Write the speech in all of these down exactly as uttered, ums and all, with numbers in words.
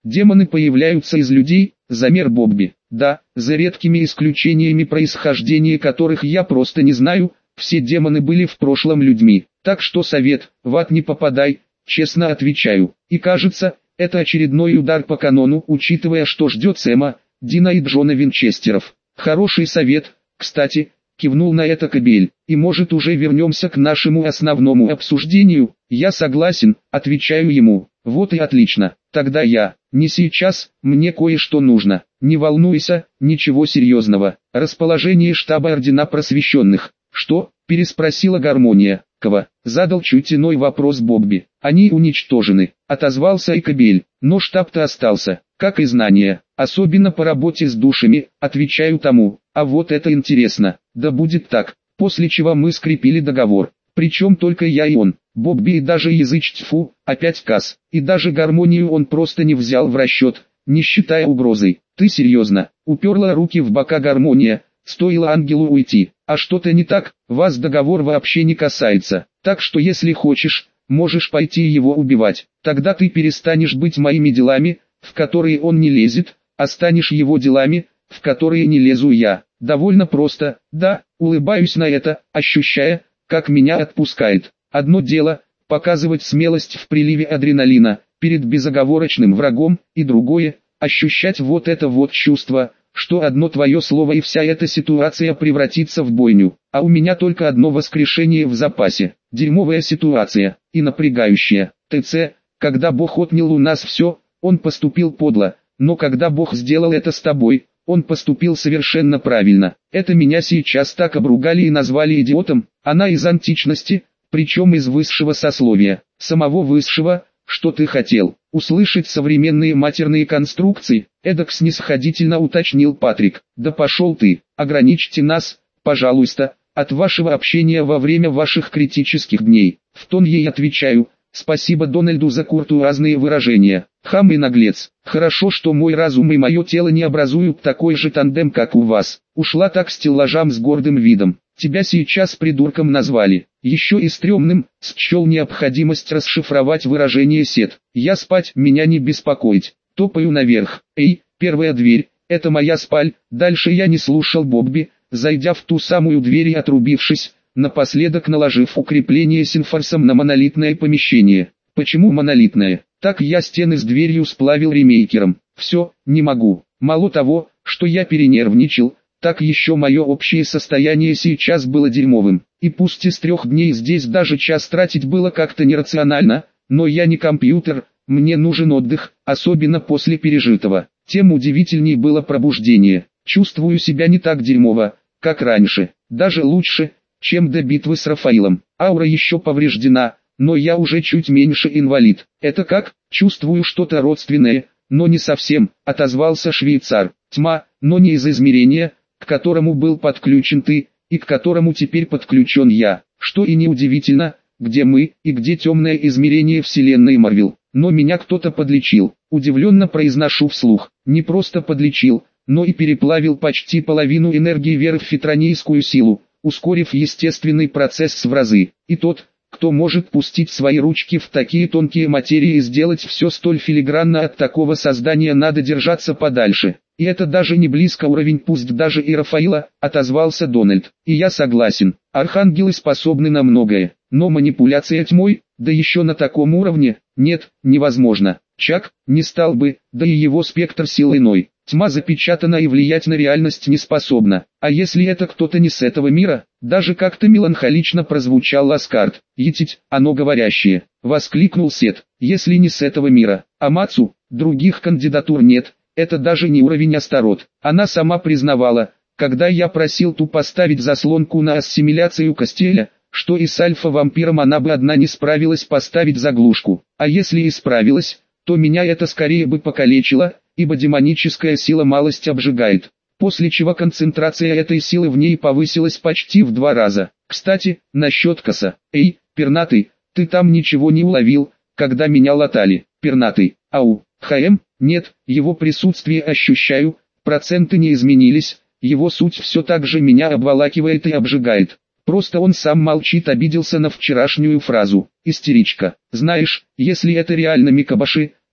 Демоны появляются из людей, замер Бобби. Да, за редкими исключениями, происхождения которых я просто не знаю, все демоны были в прошлом людьми. Так что совет, в ад не попадай, честно отвечаю. И кажется, это очередной удар по канону, учитывая, что ждет Сэма, Дина и Джона Винчестеров. Хороший совет, кстати, кивнул на это Кобель. И может уже вернемся к нашему основному обсуждению? Я согласен, отвечаю ему. Вот и отлично. Тогда я, не сейчас, мне кое-что нужно. Не волнуйся, ничего серьезного. Расположение штаба Ордена Просвещенных. Что? Переспросила Гармония. Кого? Задал чуть иной вопрос Бобби. Они уничтожены, отозвался и Кобель. Но штаб-то остался, как и знания, особенно по работе с душами, отвечаю тому. А вот это интересно. Да будет так. После чего мы скрепили договор. Причем только я и он. Бобби и даже языч тьфу, опять Касс. И даже Гармонию он просто не взял в расчет, не считая угрозой. Ты серьезно? Уперла руки в бока Гармония. Стоило ангелу уйти. А что-то не так, вас договор вообще не касается. Так что если хочешь, можешь пойти его убивать. Тогда ты перестанешь быть моими делами, в которые он не лезет, а станешь его делами, в которые не лезу я. Довольно просто, да, улыбаюсь на это, ощущая, как меня отпускает. Одно дело – показывать смелость в приливе адреналина, перед безоговорочным врагом, и другое – ощущать вот это вот чувство, что одно твое слово и вся эта ситуация превратится в бойню. А у меня только одно воскрешение в запасе. Дерьмовая ситуация, и напрягающая. ТЦ, когда Бог отнял у нас все, он поступил подло, но когда Бог сделал это с тобой, он поступил совершенно правильно. Это меня сейчас так обругали и назвали идиотом, она из античности, причем из высшего сословия, самого высшего. Что ты хотел? Услышать современные матерные конструкции? Эдак снисходительно уточнил Патрик. Да пошел ты, ограничьте нас, пожалуйста, от вашего общения во время ваших критических дней. В тон ей отвечаю, спасибо Дональду за куртуазные выражения. Хам и наглец. Хорошо, что мой разум и мое тело не образуют такой же тандем, как у вас. Ушла так стеллажам с гордым видом. Тебя сейчас придурком назвали. Еще и стрёмным, счел необходимость расшифровать выражение сет. Я спать, меня не беспокоить. Топаю наверх. Эй, первая дверь, это моя спаль. Дальше я не слушал Бобби, зайдя в ту самую дверь и отрубившись, напоследок наложив укрепление синфорсом на монолитное помещение. Почему монолитное? Так я стены с дверью сплавил ремейкером. Все, не могу. Мало того, что я перенервничал, так еще мое общее состояние сейчас было дерьмовым. И пусть из трех дней здесь даже час тратить было как-то нерационально, но я не компьютер, мне нужен отдых, особенно после пережитого. Тем удивительней было пробуждение. Чувствую себя не так дерьмово, как раньше, даже лучше, чем до битвы с Рафаилом. Аура еще повреждена, но я уже чуть меньше инвалид. Это как? Чувствую что-то родственное, но не совсем, отозвался швейцар. Тьма, но не из измерения, к которому был подключен ты, и к которому теперь подключен я. Что и неудивительно, где мы, и где темное измерение вселенной Марвел. Но меня кто-то подлечил. Удивленно произношу вслух. Не просто подлечил, но и переплавил почти половину энергии веры в фитронийскую силу, ускорив естественный процесс в разы. И тот, кто может пустить свои ручки в такие тонкие материи и сделать все столь филигранно, от такого создания надо держаться подальше. И это даже не близко уровень, пусть даже и Рафаила, отозвался Дональд. И я согласен, архангелы способны на многое, но манипуляция тьмой, да еще на таком уровне, нет, невозможно. Чак, не стал бы, да и его спектр сил иной. Тьма запечатана и влиять на реальность не способна. А если это кто-то не с этого мира? Даже как-то меланхолично прозвучал Ласкарт. Етить, оно говорящее. Воскликнул Сет. Если не с этого мира. Амацу, других кандидатур нет. Это даже не уровень Астарот. Она сама признавала, когда я просил ту поставить заслонку на ассимиляцию Костеля, что и с альфа-вампиром она бы одна не справилась поставить заглушку. А если и справилась, то меня это скорее бы покалечило, ибо демоническая сила малость обжигает. После чего концентрация этой силы в ней повысилась почти в два раза. Кстати, насчет Касса. Эй, пернатый, ты там ничего не уловил, когда меня латали? Пернатый, ау, ХМ, нет, его присутствие ощущаю, проценты не изменились, его суть все так же меня обволакивает и обжигает. Просто он сам молчит, обиделся на вчерашнюю фразу. Истеричка. Знаешь, если это реально Микабаши,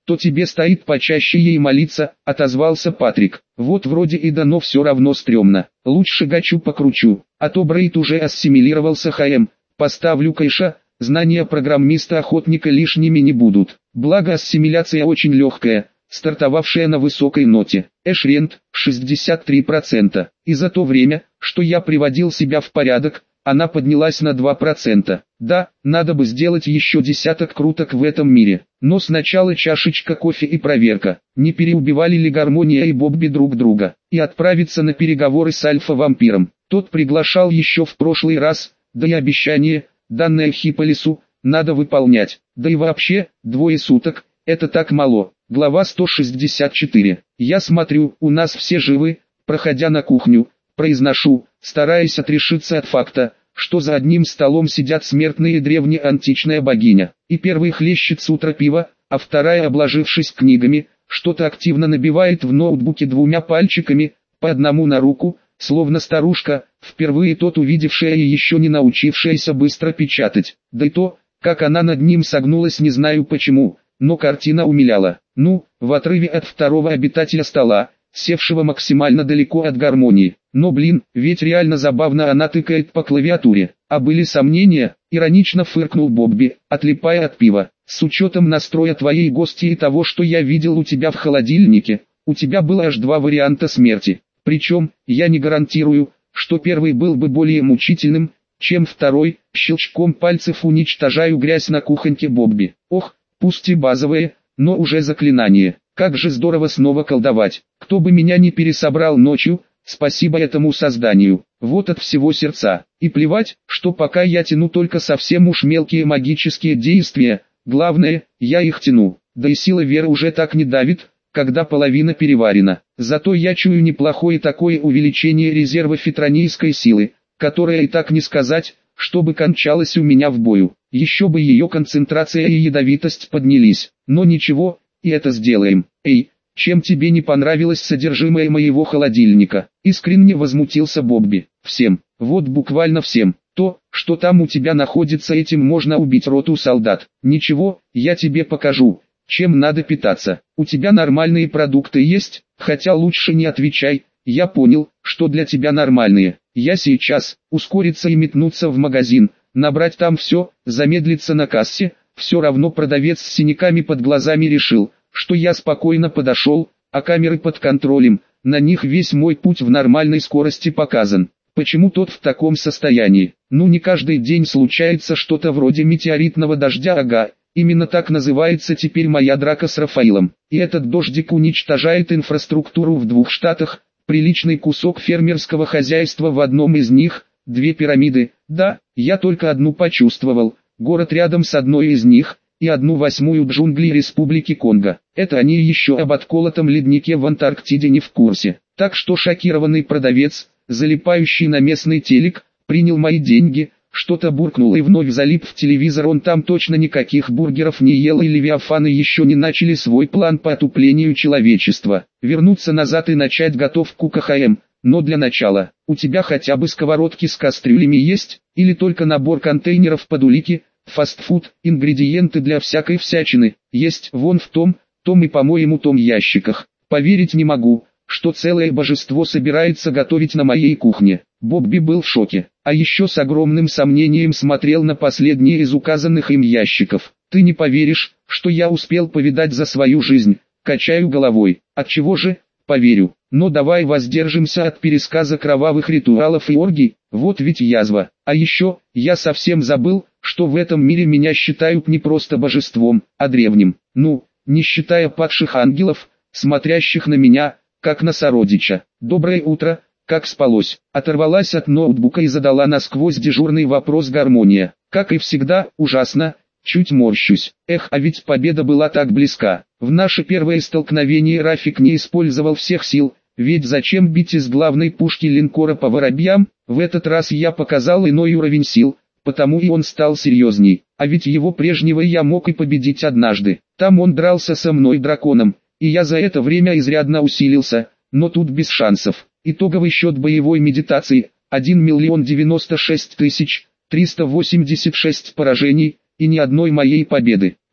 то тебе стоит почаще ей молиться, отозвался Патрик. Вот вроде и да, но все равно стрёмно. Лучше гачу покручу, а то Брейд уже ассимилировался ХМ. Поставлю кэша, знания программиста-охотника лишними не будут. Благо ассимиляция очень легкая, стартовавшая на высокой ноте. Эшрент шестьдесят три процента. И за то время, что я приводил себя в порядок, она поднялась на два процента. Да, надо бы сделать еще десяток круток в этом мире. Но сначала чашечка кофе и проверка, не переубивали ли Гармония и Бобби друг друга. И отправиться на переговоры с альфа-вампиром. Тот приглашал еще в прошлый раз, да и обещание, данное Хиполису, надо выполнять. Да и вообще, двое суток, это так мало. Глава сто шестьдесят четыре. Я смотрю, у нас все живы, проходя на кухню, произношу, стараясь отрешиться от факта, что за одним столом сидят смертные древняя античная богиня. И первый хлещет с утра пива, а вторая, обложившись книгами, что-то активно набивает в ноутбуке двумя пальчиками, по одному на руку, словно старушка, впервые тот увидевшая и еще не научившаяся быстро печатать. Да и то, как она над ним согнулась, не знаю почему, но картина умиляла. Ну, в отрыве от второго обитателя стола, севшего максимально далеко от Гармонии. Но блин, ведь реально забавно она тыкает по клавиатуре. А были сомнения? Иронично фыркнул Бобби, отлипая от пива. С учетом настроя твоей гости и того, что я видел у тебя в холодильнике, у тебя было аж два варианта смерти. Причем, я не гарантирую, что первый был бы более мучительным, чем второй. Щелчком пальцев уничтожаю грязь на кухоньке Бобби. Ох, пусть и базовые, но уже заклинание. Как же здорово снова колдовать. Кто бы меня не пересобрал ночью, спасибо этому созданию. Вот от всего сердца. И плевать, что пока я тяну только совсем уж мелкие магические действия, главное, я их тяну. Да и сила веры уже так не давит, когда половина переварена. Зато я чую неплохое такое увеличение резерва фитронийской силы, которая и так не сказать, чтобы кончалась у меня в бою. Еще бы ее концентрация и ядовитость поднялись. Но ничего, и это сделаем. Эй, чем тебе не понравилось содержимое моего холодильника? Искренне возмутился Бобби. Всем, вот буквально всем. То, что там у тебя находится, этим можно убить роту солдат. Ничего, я тебе покажу, чем надо питаться. У тебя нормальные продукты есть? Хотя лучше не отвечай, я понял, что для тебя нормальные. Я сейчас, ускориться и метнуться в магазин, набрать там все, замедлиться на кассе. Все равно продавец с синяками под глазами решил, что я спокойно подошел, а камеры под контролем, на них весь мой путь в нормальной скорости показан. Почему тот в таком состоянии? Ну не каждый день случается что-то вроде метеоритного дождя, ага. Именно так называется теперь моя драка с Рафаилом. И этот дождик уничтожает инфраструктуру в двух штатах, приличный кусок фермерского хозяйства в одном из них, две пирамиды. Да, я только одну почувствовал, город рядом с одной из них, и одну восьмую джунглей Республики Конго. Это они еще об отколотом леднике в Антарктиде не в курсе. Так что шокированный продавец, залипающий на местный телек, принял мои деньги, что-то буркнул и вновь залип в телевизор. Он там точно никаких бургеров не ел, и левиафаны еще не начали свой план по отуплению человечества. Вернуться назад и начать готовку КХМ. Но для начала, у тебя хотя бы сковородки с кастрюлями есть, или только набор контейнеров под улики, фастфуд, ингредиенты для всякой всячины, есть вон в том, том и по-моему том ящиках. Поверить не могу, что целое божество собирается готовить на моей кухне. Бобби был в шоке, а еще с огромным сомнением смотрел на последний из указанных им ящиков. Ты не поверишь, что я успел повидать за свою жизнь, качаю головой. Отчего же? Поверю, но давай воздержимся от пересказа кровавых ритуалов и оргий, вот ведь язва. А еще, я совсем забыл, что в этом мире меня считают не просто божеством, а древним. Ну, не считая падших ангелов, смотрящих на меня, как на сородича. Доброе утро, как спалось? Оторвалась от ноутбука и задала насквозь дежурный вопрос Гармония. Как и всегда, ужасно. Чуть морщусь. Эх, а ведь победа была так близка. В наше первое столкновение Рафик не использовал всех сил, ведь зачем бить из главной пушки линкора по воробьям? В этот раз я показал иной уровень сил, потому и он стал серьезней. А ведь его прежнего я мог и победить однажды. Там он дрался со мной драконом, и я за это время изрядно усилился, но тут без шансов. Итоговый счет боевой медитации – один миллион девяносто шесть тысяч триста восемьдесят шесть поражений, и ни одной моей победы.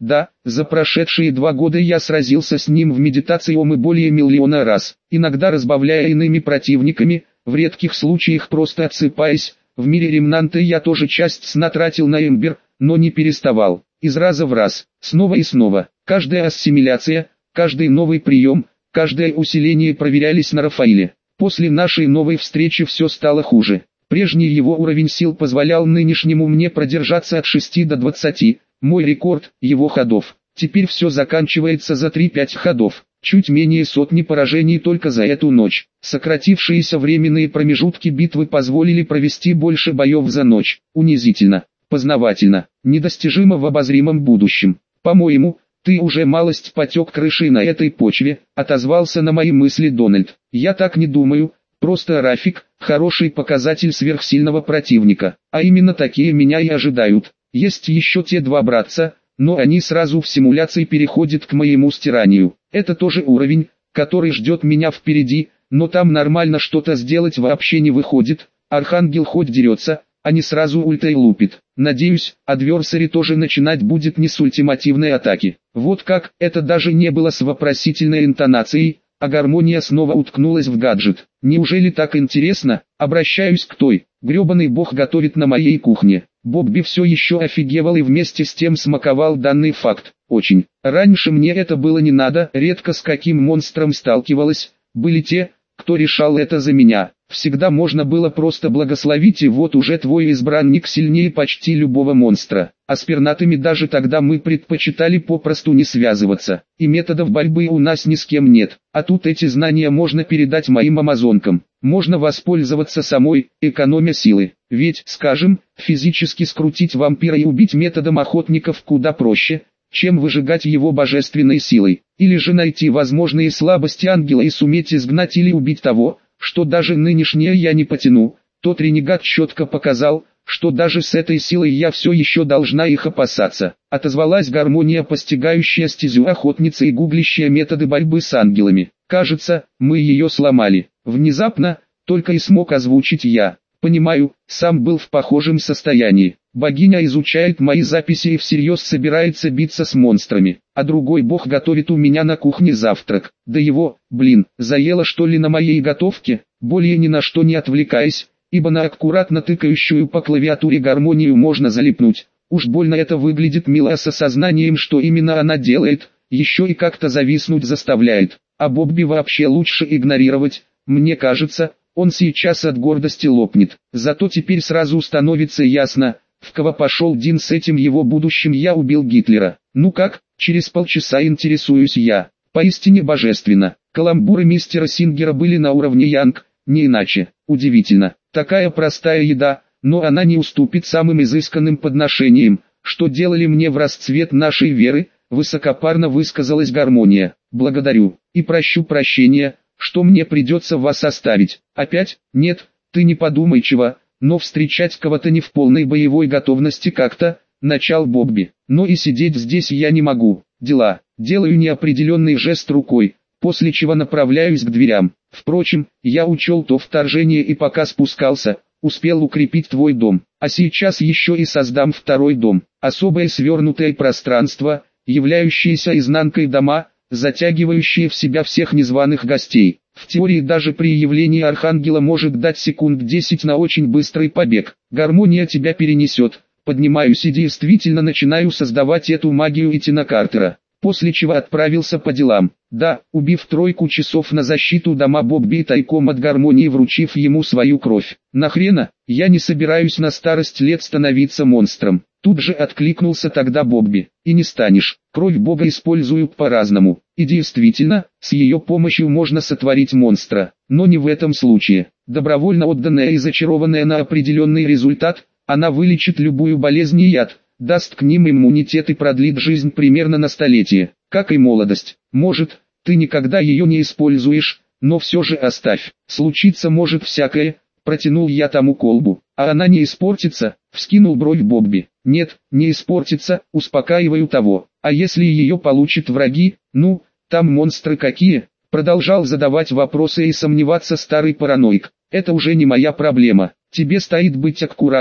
Да, за прошедшие два года я сразился с ним в медитациум и более миллиона раз, иногда разбавляя иными противниками, в редких случаях просто отсыпаясь. В мире ремнанта я тоже часть сна тратил на Эмбер, но не переставал, из раза в раз, снова и снова. Каждая ассимиляция, каждый новый прием, каждое усиление проверялись на Рафаиле. После нашей новой встречи все стало хуже. Прежний его уровень сил позволял нынешнему мне продержаться от шести до двадцати, мой рекорд, его ходов. Теперь все заканчивается за три-пять ходов, чуть менее сотни поражений только за эту ночь. Сократившиеся временные промежутки битвы позволили провести больше боев за ночь. Унизительно, познавательно, недостижимо в обозримом будущем. По-моему, ты уже малость потек крышей на этой почве, отозвался на мои мысли Дональд. Я так не думаю. Просто Рафик – хороший показатель сверхсильного противника, а именно такие меня и ожидают. Есть еще те два братца, но они сразу в симуляции переходят к моему стиранию. Это тоже уровень, который ждет меня впереди, но там нормально что-то сделать вообще не выходит. Архангел хоть дерется, а не сразу ультой лупит. Надеюсь, адверсари тоже начинать будет не с ультимативной атаки. Вот как, это даже не было с вопросительной интонацией. А гармония снова уткнулась в гаджет. Неужели так интересно? Обращаюсь к той. Гребаный бог готовит на моей кухне. Бобби все еще офигевал и вместе с тем смаковал данный факт. Очень. Раньше мне это было не надо. Редко с каким монстром сталкивалась. Были те, кто решал это за меня. Всегда можно было просто благословить, и вот уже твой избранник сильнее почти любого монстра. А с пернатыми даже тогда мы предпочитали попросту не связываться. И методов борьбы у нас ни с кем нет. А тут эти знания можно передать моим амазонкам. Можно воспользоваться самой, экономя силы. Ведь, скажем, физически скрутить вампира и убить методом охотников куда проще, чем выжигать его божественной силой. Или же найти возможные слабости ангела и суметь изгнать или убить того, что даже нынешнее я не потяну. Тот ренегат четко показал, что даже с этой силой я все еще должна их опасаться. Отозвалась гармония, постигающая стезю охотницы и гуглящая методы борьбы с ангелами. Кажется, мы ее сломали. Внезапно, только и смог озвучить я. Понимаю, сам был в похожем состоянии. Богиня изучает мои записи и всерьез собирается биться с монстрами, а другой бог готовит у меня на кухне завтрак. Да его, блин, заело что ли на моей готовке, более ни на что не отвлекаясь, ибо на аккуратно тыкающую по клавиатуре гармонию можно залипнуть. Уж больно это выглядит мило, с осознанием, что именно она делает, еще и как-то зависнуть заставляет. А Бобби вообще лучше игнорировать, мне кажется. Он сейчас от гордости лопнет. Зато теперь сразу становится ясно, в кого пошел Дин с этим его будущим. Я убил Гитлера. Ну как, через полчаса интересуюсь я. Поистине божественно. Каламбуры мистера Сингера были на уровне Янг, не иначе. Удивительно. Такая простая еда, но она не уступит самым изысканным подношениям, что делали мне в расцвет нашей веры, высокопарно высказалась гармония. Благодарю, и прощу прощения, что мне придется вас оставить. Опять? Нет, ты не подумай чего, но встречать кого-то не в полной боевой готовности как-то, начал Бобби. Но и сидеть здесь я не могу. Дела. Делаю неопределенный жест рукой, после чего направляюсь к дверям. Впрочем, я учел то вторжение и пока спускался, успел укрепить твой дом. А сейчас еще и создам второй дом. Особое свернутое пространство, являющееся изнанкой дома, затягивающие в себя всех незваных гостей. В теории даже при явлении Архангела может дать секунд десять на очень быстрый побег. Гармония тебя перенесет. Поднимаюсь и действительно начинаю создавать эту магию Итана Картера. После чего отправился по делам. Да, убив тройку часов на защиту дома Бобби и тайком от гармонии вручив ему свою кровь. Нахрена, я не собираюсь на старость лет становиться монстром. Тут же откликнулся тогда Бобби. И не станешь, кровь Бога используют по-разному. И действительно, с ее помощью можно сотворить монстра. Но не в этом случае. Добровольно отданная и зачарованная на определенный результат, она вылечит любую болезнь и яд, даст к ним иммунитет и продлит жизнь примерно на столетие. Как и молодость. Может, ты никогда ее не используешь, но все же оставь. Случиться может всякое. Протянул я тому колбу. А она не испортится, вскинул бровь Бобби. Нет, не испортится, успокаиваю того. А если ее получат враги, ну, там монстры какие? Продолжал задавать вопросы и сомневаться старый параноик. Это уже не моя проблема. Тебе стоит быть аккуратней,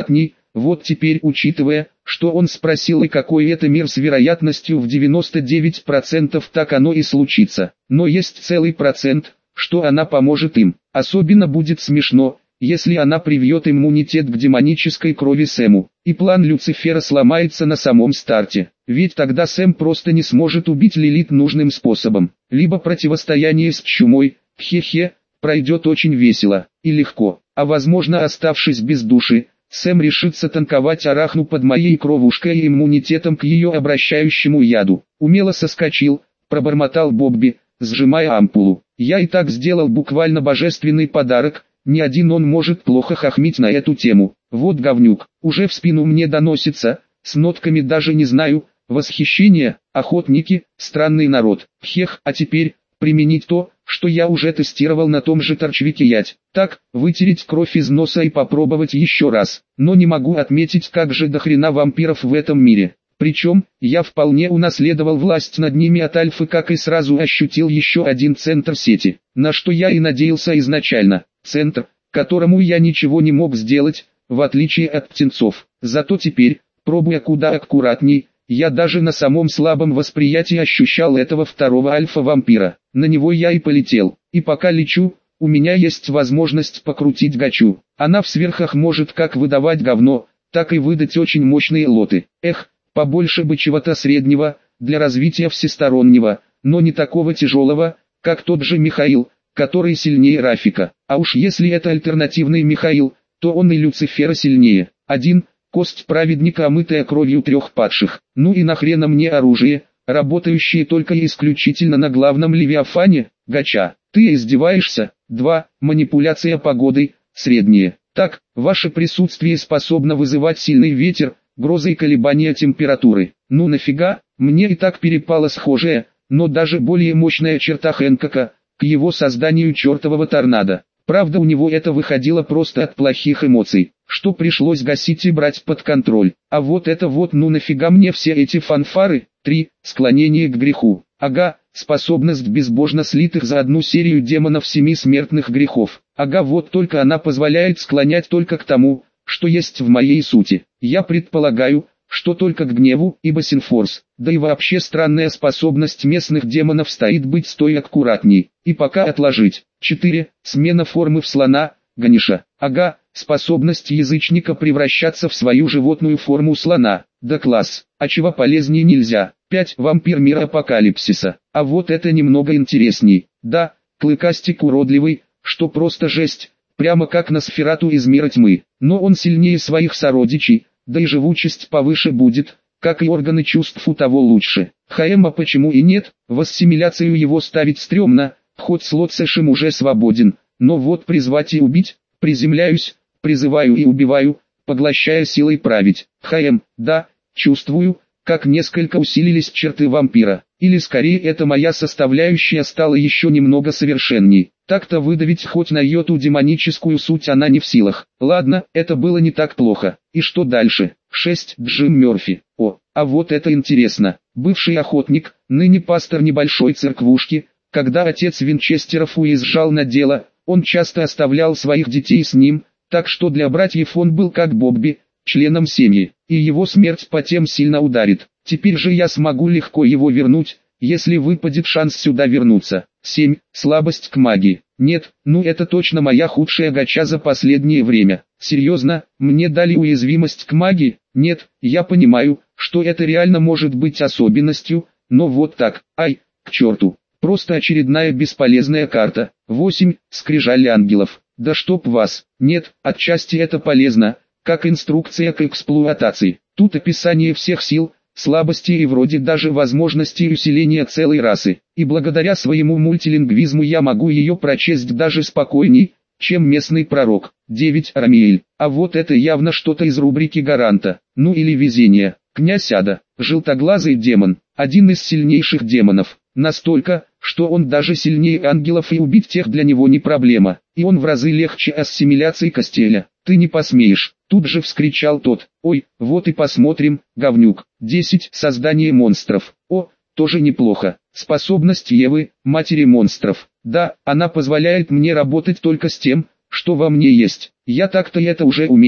Вот теперь, учитывая, что он спросил и какой это мир, с вероятностью в девяносто девять процентов так оно и случится. Но есть целый процент, что она поможет им. Особенно будет смешно, если она привьет иммунитет к демонической крови Сэму, и план Люцифера сломается на самом старте. Ведь тогда Сэм просто не сможет убить Лилит нужным способом. Либо противостояние с чумой, хе-хе, пройдет очень весело и легко. А возможно, оставшись без души, Сэм решится танковать Арахну под моей кровушкой и иммунитетом к ее обращающему яду. Умело соскочил, пробормотал Бобби, сжимая ампулу. Я и так сделал буквально божественный подарок, ни один он может плохо хохмить на эту тему. Вот говнюк, уже в спину мне доносится, с нотками даже не знаю, восхищение, охотники, странный народ. Хех, а теперь, применить то, что я уже тестировал на том же торчвике ять. Так, вытереть кровь из носа и попробовать еще раз. Но не могу отметить, как же до хрена вампиров в этом мире. Причем, я вполне унаследовал власть над ними от Альфы, как и сразу ощутил еще один центр сети. На что я и надеялся изначально. Центр, которому я ничего не мог сделать, в отличие от птенцов. Зато теперь, пробуя куда аккуратней, я даже на самом слабом восприятии ощущал этого второго альфа-вампира. На него я и полетел. И пока лечу, у меня есть возможность покрутить гачу. Она в сверхах может как выдавать говно, так и выдать очень мощные лоты. Эх, побольше бы чего-то среднего, для развития всестороннего, но не такого тяжелого, как тот же Михаил, который сильнее Рафика. А уж если это альтернативный Михаил, то он и Люцифера сильнее. Один, кость праведника, омытая кровью трех падших. Ну и нахрена мне оружие, работающее только и исключительно на главном Левиафане, гача. Ты издеваешься? Два, манипуляция погодой, среднее. Так, ваше присутствие способно вызывать сильный ветер, грозы и колебания температуры. Ну нафига, мне и так перепало схожее, но даже более мощная черта Хэнкока, к его созданию чертового торнадо. Правда, у него это выходило просто от плохих эмоций, что пришлось гасить и брать под контроль. А вот это вот, ну нафига мне все эти фанфары? Три, склонение к греху. Ага, способность безбожно слитых за одну серию демонов семи смертных грехов. Ага, вот только она позволяет склонять только к тому, что есть в моей сути. Я предполагаю, что только к гневу, ибо Синфорс, да и вообще странная способность местных демонов стоит быть стой аккуратней, и пока отложить. четыре. Смена формы в слона, Ганиша. Ага, способность язычника превращаться в свою животную форму слона, да класс, а чего полезнее нельзя. пять. Вампир мира апокалипсиса. А вот это немного интересней. Да, клыкастик уродливый, что просто жесть, прямо как Носферату из мира тьмы, но он сильнее своих сородичей, да и живучесть повыше будет, как и органы чувств у того лучше. ХМ, а почему и нет, в ассимиляцию его ставить стрёмно, хоть слот сэшим уже свободен, но вот призвать и убить, приземляюсь, призываю и убиваю, поглощая силой править. ХМ, да, чувствую, как несколько усилились черты вампира, или скорее это моя составляющая стала еще немного совершенней. Так-то выдавить хоть на йоту демоническую суть она не в силах. Ладно, это было не так плохо. И что дальше? шесть. Джим Мерфи. О, а вот это интересно. Бывший охотник, ныне пастор небольшой церквушки. Когда отец Винчестеров уезжал на дело, он часто оставлял своих детей с ним, так что для братьев он был как Бобби, членом семьи, и его смерть по тем сильно ударит. Теперь же я смогу легко его вернуть, если выпадет шанс сюда вернуться. семь. Слабость к магии. Нет, ну это точно моя худшая гача за последнее время. Серьезно, мне дали уязвимость к магии? Нет, я понимаю, что это реально может быть особенностью, но вот так, ай, к черту. Просто очередная бесполезная карта. восемь. Скрижаль ангелов. Да чтоб вас. Нет, отчасти это полезно, как инструкция к эксплуатации. Тут описание всех сил, слабости и вроде даже возможности усиления целой расы. И благодаря своему мультилингвизму я могу ее прочесть даже спокойней, чем местный пророк. девять. Рамиэль. А вот это явно что-то из рубрики гаранта. Ну или везение. Князь Ада. Желтоглазый демон. Один из сильнейших демонов. Настолько, что он даже сильнее ангелов, и убить тех для него не проблема. И он в разы легче ассимиляции Костеля. Ты не посмеешь. Тут же вскричал тот. Ой, вот и посмотрим, говнюк. десять. Создание монстров. О, тоже неплохо. Способность Евы, матери монстров. Да, она позволяет мне работать только с тем, что во мне есть. Я так-то это уже умею,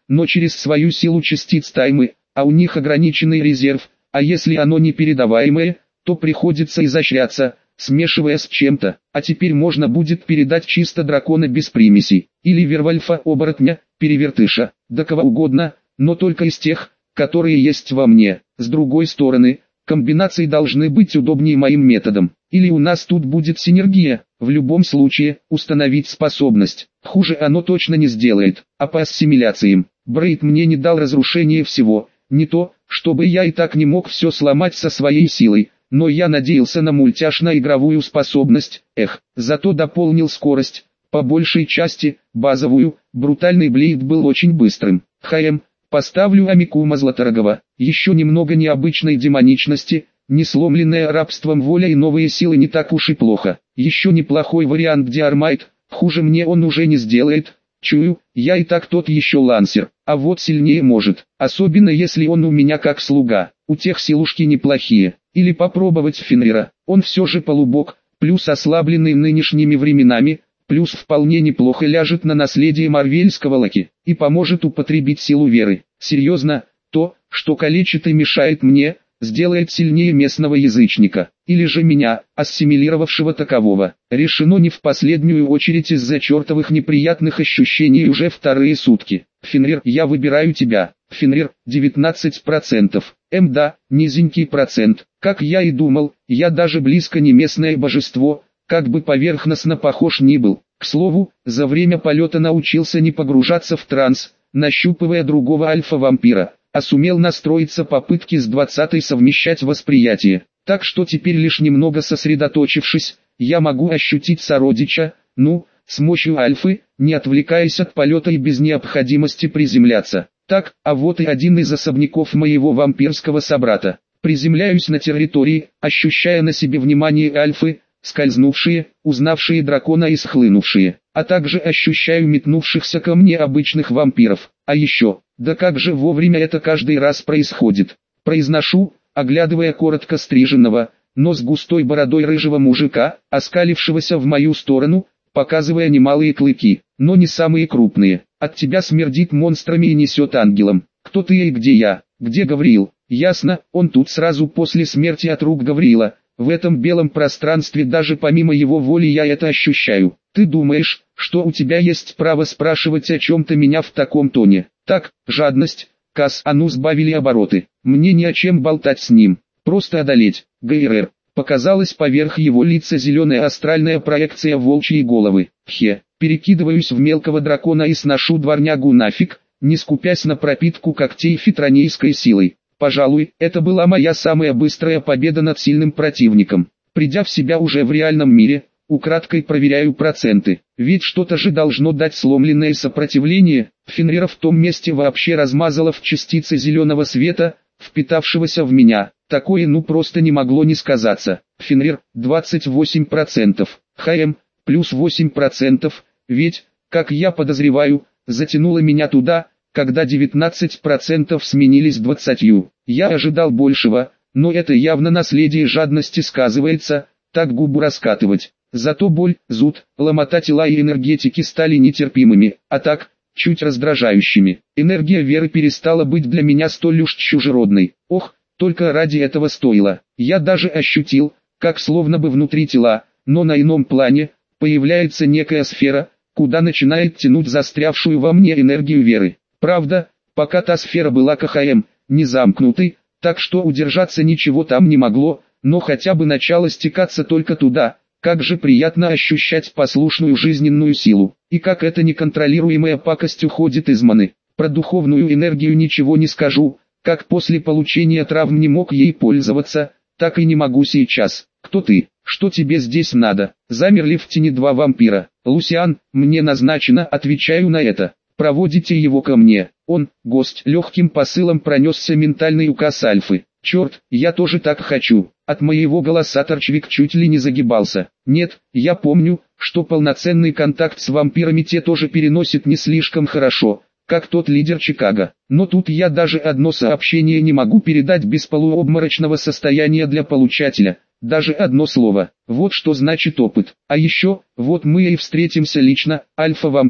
но через свою силу частиц таймы, а у них ограниченный резерв, а если оно непередаваемое, то приходится изощряться, смешивая с чем-то. А теперь можно будет передать чисто дракона без примесей, или вервольфа-оборотня, перевертыша, да кого угодно, но только из тех, которые есть во мне. С другой стороны, комбинации должны быть удобнее моим методом, или у нас тут будет синергия. В любом случае, установить способность, хуже оно точно не сделает. А по ассимиляциям, Брейд мне не дал разрушения всего, не то, чтобы я и так не мог все сломать со своей силой, но я надеялся на мультяшно-игровую способность, эх, зато дополнил скорость, по большей части, базовую. Брутальный Блейд был очень быстрым. ХМ, поставлю Амикума Златорогова, еще немного необычной демоничности, не сломленная рабством воля и новые силы не так уж и плохо. Еще неплохой вариант Диармайт, хуже мне он уже не сделает. Чую, я и так тот еще лансер, а вот сильнее может, особенно если он у меня как слуга. У тех силушки неплохие. Или попробовать Фенрира, он все же полубог, плюс ослабленный нынешними временами, плюс вполне неплохо ляжет на наследие марвельского Локи, и поможет употребить силу веры. Серьезно, то, что калечит и мешает мне, сделает сильнее местного язычника, или же меня, ассимилировавшего такового. Решено не в последнюю очередь из-за чертовых неприятных ощущений уже вторые сутки. Фенрир, я выбираю тебя. Фенрир, девятнадцать процентов. М да, низенький процент. Как я и думал, я даже близко не местное божество, как бы поверхностно похож ни был. К слову, за время полета научился не погружаться в транс, нащупывая другого альфа-вампира, а сумел настроиться попытки с двадцатой совмещать восприятие. Так что теперь лишь немного сосредоточившись, я могу ощутить сородича, ну, с мощью альфы, не отвлекаясь от полета и без необходимости приземляться. Так, а вот и один из особняков моего вампирского собрата. Приземляюсь на территории, ощущая на себе внимание альфы, скользнувшие, узнавшие дракона и схлынувшие, а также ощущаю метнувшихся ко мне обычных вампиров. А еще, да как же вовремя это каждый раз происходит. Произношу, оглядывая коротко стриженного, но с густой бородой рыжего мужика, оскалившегося в мою сторону, показывая немалые клыки, но не самые крупные. От тебя смердит монстрами и несет ангелом. Кто ты и где я? Где Гавриил? Ясно, он тут сразу после смерти от рук Гавриила. В этом белом пространстве даже помимо его воли я это ощущаю. Ты думаешь, что у тебя есть право спрашивать о чем-то меня в таком тоне? Так, жадность. Кас, а ну сбавили обороты. Мне не о чем болтать с ним. Просто одолеть. ГРР. Показалась поверх его лица зеленая астральная проекция волчьей головы. Хе. Перекидываюсь в мелкого дракона и сношу дворнягу нафиг, не скупясь на пропитку когтей фитронейской силой. Пожалуй, это была моя самая быстрая победа над сильным противником. Придя в себя уже в реальном мире, украдкой проверяю проценты. Ведь что-то же должно дать сломленное сопротивление. Фенрира в том месте вообще размазала в частицы зеленого света, впитавшегося в меня. Такое ну просто не могло не сказаться. Фенрир, двадцать восемь процентов. ХМ, плюс восемь процентов. Ведь, как я подозреваю, затянуло меня туда, когда девятнадцать процентов сменились двадцатью. Я ожидал большего, но это явно наследие жадности сказывается, так губу раскатывать. Зато боль, зуд, ломота тела и энергетики стали нетерпимыми, а так, чуть раздражающими. Энергия веры перестала быть для меня столь уж чужеродной. Ох, только ради этого стоило. Я даже ощутил, как словно бы внутри тела, но на ином плане, появляется некая сфера, куда начинает тянуть застрявшую во мне энергию веры. Правда, пока та сфера была КХМ, не замкнутой, так что удержаться ничего там не могло, но хотя бы начало стекаться только туда. Как же приятно ощущать послушную жизненную силу, и как эта неконтролируемая пакость уходит из маны. Про духовную энергию ничего не скажу, как после получения травм не мог ей пользоваться, так и не могу сейчас. Кто ты? Что тебе здесь надо? Замерли в тени два вампира. Лусиан, мне назначено, отвечаю на это. Проводите его ко мне. Он, гость, легким посылом пронесся ментальный указ Альфы. Черт, я тоже так хочу. От моего голоса торчвик чуть ли не загибался. Нет, я помню, что полноценный контакт с вампирами те тоже переносят не слишком хорошо, как тот лидер Чикаго. Но тут я даже одно сообщение не могу передать без полуобморочного состояния для получателя. Даже одно слово. Вот что значит опыт. А еще, вот мы и встретимся лично, альфа-вампир.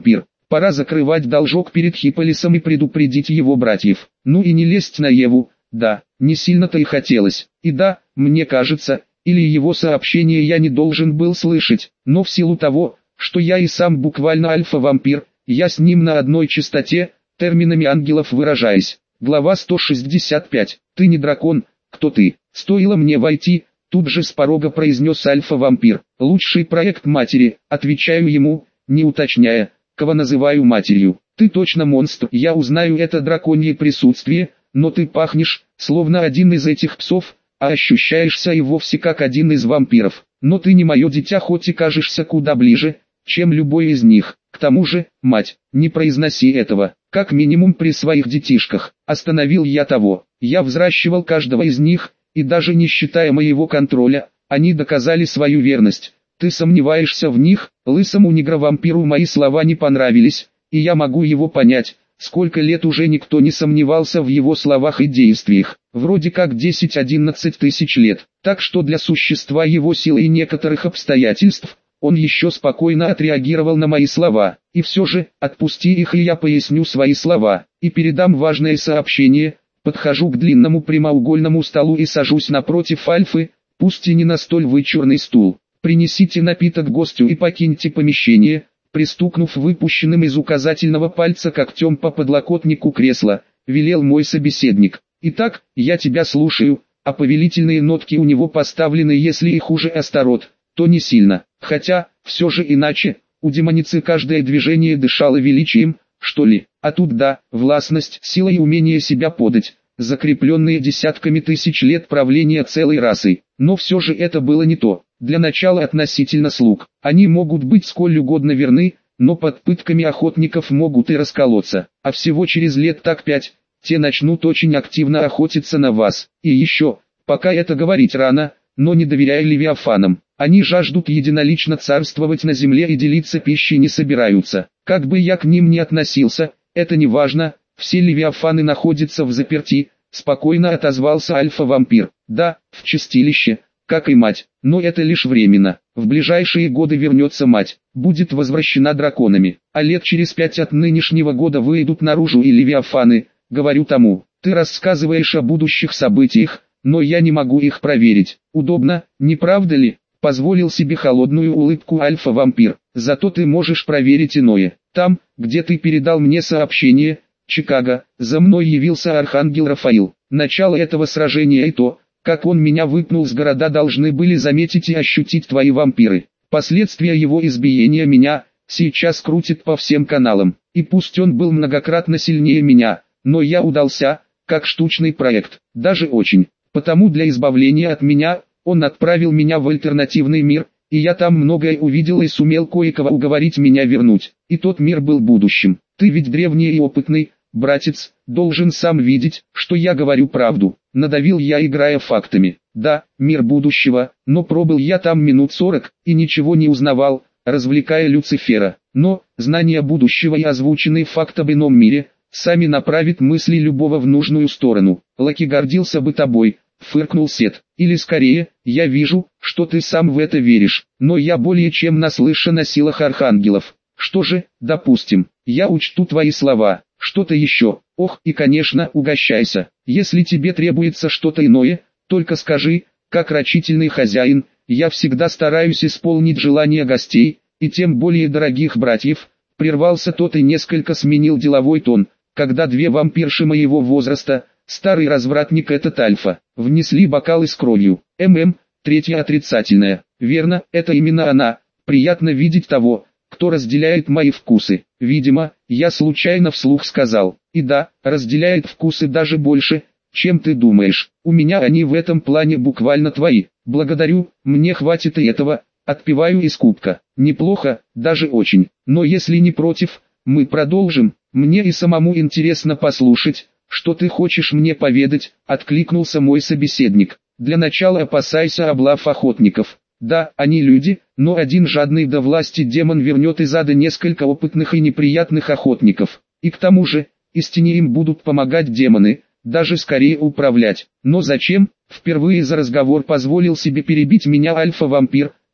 Пора закрывать должок перед Хипполисом и предупредить его братьев. Ну и не лезть на Еву, да, не сильно-то и хотелось. И да, мне кажется, или его сообщение я не должен был слышать, но в силу того, что я и сам буквально альфа-вампир, я с ним на одной частоте, терминами ангелов выражаясь. Глава сто шестьдесят пять. Ты не дракон, кто ты? Стоило мне войти, тут же с порога произнес альфа-вампир. Лучший проект матери, отвечаю ему, не уточняя, кого называю матерью. Ты точно монстр, я узнаю это драконье присутствие, но ты пахнешь, словно один из этих псов, а ощущаешься и вовсе как один из вампиров. Но ты не мое дитя, хоть и кажешься куда ближе, чем любой из них. К тому же, мать, не произноси этого, как минимум при своих детишках. Остановил я того, я взращивал каждого из них, и даже не считая моего контроля, они доказали свою верность. Ты сомневаешься в них? Лысому негровампиру мои слова не понравились, и я могу его понять. Сколько лет уже никто не сомневался в его словах и действиях, вроде как десять-одиннадцать тысяч лет, так что для существа его силы и некоторых обстоятельств, он еще спокойно отреагировал на мои слова. И все же, отпусти их и я поясню свои слова, и передам важное сообщение. Подхожу к длинному прямоугольному столу и сажусь напротив Альфы, пусть и не на столь вычурный стул. Принесите напиток гостю и покиньте помещение. Пристукнув выпущенным из указательного пальца когтем по подлокотнику кресла, велел мой собеседник. Итак, я тебя слушаю, а повелительные нотки у него поставлены, если их уже Астарот, то не сильно. Хотя, все же иначе, у демоницы каждое движение дышало величием, что ли. А тут да, властность, сила и умение себя подать, закрепленные десятками тысяч лет правления целой расой. Но все же это было не то. Для начала относительно слуг. Они могут быть сколь угодно верны, но под пытками охотников могут и расколоться. А всего через лет так пять, те начнут очень активно охотиться на вас. И еще, пока это говорить рано, но не доверяя левиафанам. Они жаждут единолично царствовать на земле и делиться пищей не собираются. Как бы я к ним ни относился, это не важно, все левиафаны находятся в заперти, спокойно отозвался альфа-вампир. Да, в чистилище, как и мать, но это лишь временно. В ближайшие годы вернется мать, будет возвращена драконами, а лет через пять от нынешнего года выйдут наружу и левиафаны. Говорю тому, ты рассказываешь о будущих событиях, но я не могу их проверить. Удобно, не правда ли? Позволил себе холодную улыбку альфа-вампир. Зато ты можешь проверить иное. Там, где ты передал мне сообщение, Чикаго, за мной явился архангел Рафаил. Начало этого сражения и то, как он меня выпнул с города, должны были заметить и ощутить твои вампиры. Последствия его избиения меня сейчас крутит по всем каналам. И пусть он был многократно сильнее меня, но я удался, как штучный проект, даже очень. Потому для избавления от меня, он отправил меня в альтернативный мир, и я там многое увидел и сумел кое-кого уговорить меня вернуть. И тот мир был будущим. Ты ведь древний и опытный, братец, должен сам видеть, что я говорю правду. Надавил я, играя фактами. Да, мир будущего, но пробыл я там минут сорок, и ничего не узнавал, развлекая Люцифера. Но, знание будущего и озвученный факт об ином мире, сами направят мысли любого в нужную сторону. Лаки гордился бы тобой, фыркнул Сет. Или скорее, я вижу, что ты сам в это веришь, но я более чем наслышан о силах архангелов. Что же, допустим, я учту твои слова. Что-то еще? Ох, и конечно, угощайся. Если тебе требуется что-то иное, только скажи, как рачительный хозяин, я всегда стараюсь исполнить желания гостей, и тем более дорогих братьев. Прервался тот и несколько сменил деловой тон, когда две вампирши моего возраста, старый развратник этот Альфа, внесли бокалы с кровью. ММ, третья отрицательная. Верно, это именно она. Приятно видеть того, кто разделяет мои вкусы. Видимо, я случайно вслух сказал. И да, разделяет вкусы даже больше, чем ты думаешь. У меня они в этом плане буквально твои. Благодарю, мне хватит и этого. Отпиваю из кубка. Неплохо, даже очень. Но если не против, мы продолжим. Мне и самому интересно послушать, что ты хочешь мне поведать, откликнулся мой собеседник. Для начала опасайся облав охотников. Да, они люди, но один жадный до власти демон вернет из ада несколько опытных и неприятных охотников. И к тому же, истине им будут помогать демоны, даже скорее управлять. Но зачем? Впервые за разговор позволил себе перебить меня альфа-вампир.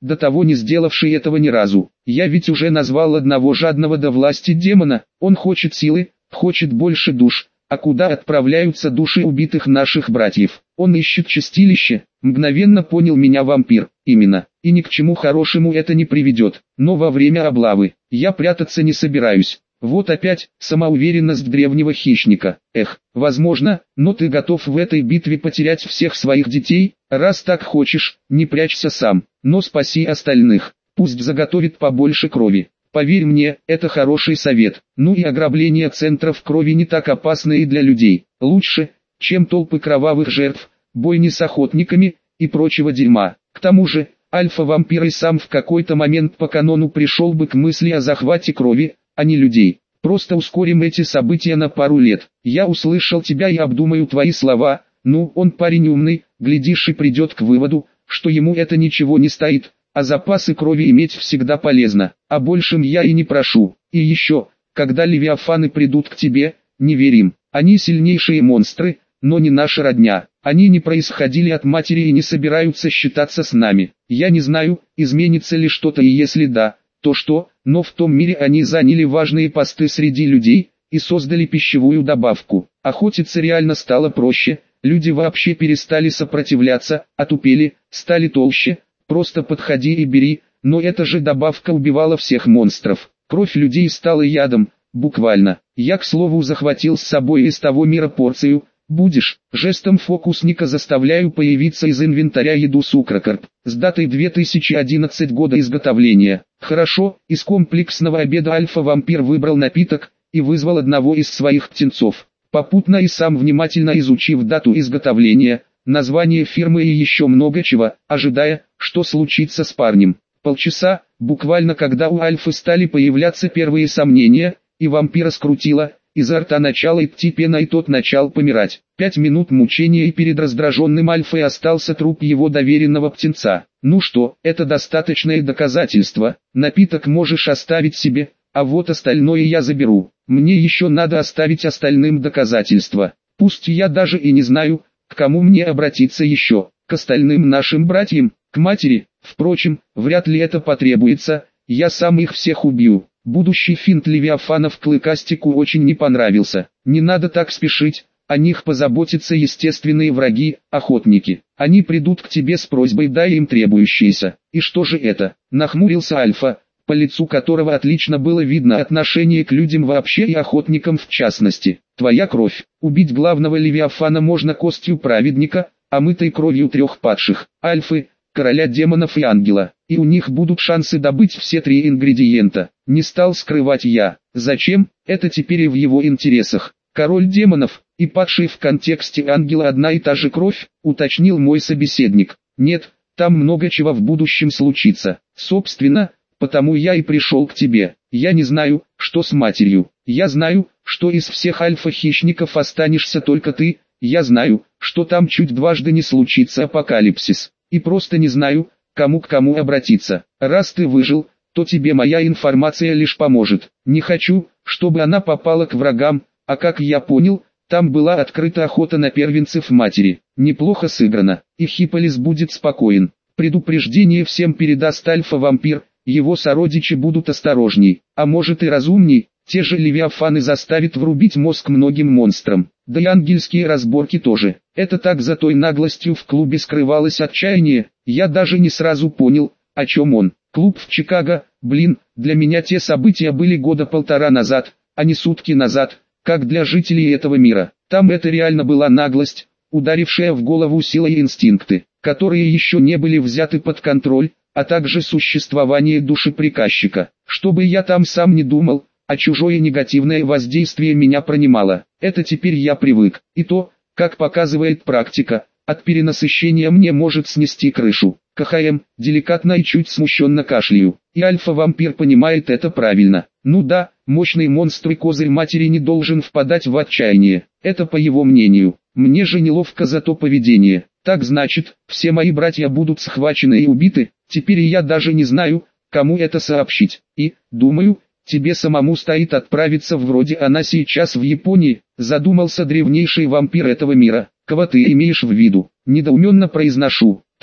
до того не сделавший этого ни разу. Я ведь уже назвал одного жадного до власти демона, он хочет силы, хочет больше душ. А куда отправляются души убитых наших братьев? Он ищет чистилище. Мгновенно понял меня вампир. Именно. И ни к чему хорошему это не приведет. Но во время облавы я прятаться не собираюсь. Вот опять самоуверенность древнего хищника. Эх, возможно, но ты готов в этой битве потерять всех своих детей? Раз так хочешь, не прячься сам, но спаси остальных. Пусть заготовит побольше крови. Поверь мне, это хороший совет. Ну и ограбление центров крови не так опасно и для людей. Лучше, чем толпы кровавых жертв, бойни с охотниками и прочего дерьма. К тому же, альфа-вампир и сам в какой-то момент по канону пришел бы к мысли о захвате крови, а не людей. Просто ускорим эти события на пару лет. Я услышал тебя и обдумаю твои слова. Ну, он парень умный, глядишь и придет к выводу, что ему это ничего не стоит. А запасы крови иметь всегда полезно, а большим я и не прошу. И еще, когда левиафаны придут к тебе, не верим. Они сильнейшие монстры, но не наша родня. Они не происходили от матери и не собираются считаться с нами. Я не знаю, изменится ли что-то и если да, то что, но в том мире они заняли важные посты среди людей и создали пищевую добавку. Охотиться реально стало проще, люди вообще перестали сопротивляться, отупели, стали толще. Просто подходи и бери, но эта же добавка убивала всех монстров. Кровь людей стала ядом, буквально. Я, к слову, захватил с собой из того мира порцию. Будешь, жестом фокусника заставляю появиться из инвентаря еду Сукракорп, с датой две тысячи одиннадцатого года изготовления. Хорошо, из комплексного обеда альфа-вампир выбрал напиток и вызвал одного из своих птенцов. Попутно и сам внимательно изучив дату изготовления, название фирмы и еще много чего, ожидая, что случится с парнем. Полчаса, буквально когда у Альфы стали появляться первые сомнения, и вампира скрутило, изо рта начала идти пена и тот начал помирать. Пять минут мучения и перед раздраженным Альфой остался труп его доверенного птенца. Ну что, это достаточное доказательство, напиток можешь оставить себе, а вот остальное я заберу. Мне еще надо оставить остальным доказательства. Пусть я даже и не знаю, к кому мне обратиться еще, к остальным нашим братьям, к матери, впрочем, вряд ли это потребуется, я сам их всех убью. Будущий финт Левиафанов Клыкастику очень не понравился. Не надо так спешить, о них позаботятся естественные враги, охотники. Они придут к тебе с просьбой, дай им требующееся. И что же это? Нахмурился Альфа, по лицу которого отлично было видно отношение к людям вообще и охотникам в частности. Твоя кровь. Убить главного Левиафана можно костью праведника, омытой кровью трех падших, Альфы, короля демонов и ангела. И у них будут шансы добыть все три ингредиента. Не стал скрывать я. Зачем? Это теперь и в его интересах. Король демонов и падший в контексте ангела одна и та же кровь, уточнил мой собеседник. Нет, там много чего в будущем случится. Собственно, потому я и пришел к тебе. Я не знаю, что с матерью. Я знаю, что из всех альфа-хищников останешься только ты. Я знаю, что там чуть дважды не случится апокалипсис. И просто не знаю, кому к кому обратиться. Раз ты выжил, то тебе моя информация лишь поможет. Не хочу, чтобы она попала к врагам, а как я понял, там была открыта охота на первенцев матери. Неплохо сыграно, и Хиполис будет спокоен. Предупреждение всем передаст альфа-вампир, его сородичи будут осторожней, а может и разумней. Те же левиафаны заставят врубить мозг многим монстрам, да и ангельские разборки тоже. Это так за той наглостью в клубе скрывалось отчаяние, я даже не сразу понял, о чем он. Клуб в Чикаго, блин, для меня те события были года полтора назад, а не сутки назад, как для жителей этого мира. Там это реально была наглость, ударившая в голову силой и инстинкты, которые еще не были взяты под контроль, а также существование души приказчика. Чтобы я там сам не думал, а чужое негативное воздействие меня пронимало. Это теперь я привык. И то, как показывает практика, от перенасыщения мне может снести крышу. КХМ, деликатно и чуть смущенно кашляю. И альфа-вампир понимает это правильно. Ну да, мощный монстр и козырь матери не должен впадать в отчаяние. Это по его мнению. Мне же неловко за то поведение. Так значит, все мои братья будут схвачены и убиты. Теперь я даже не знаю, кому это сообщить. И, думаю, тебе самому стоит отправиться вроде она сейчас в Японии, задумался древнейший вампир этого мира. Кого ты имеешь в виду? Недоуменно произношу.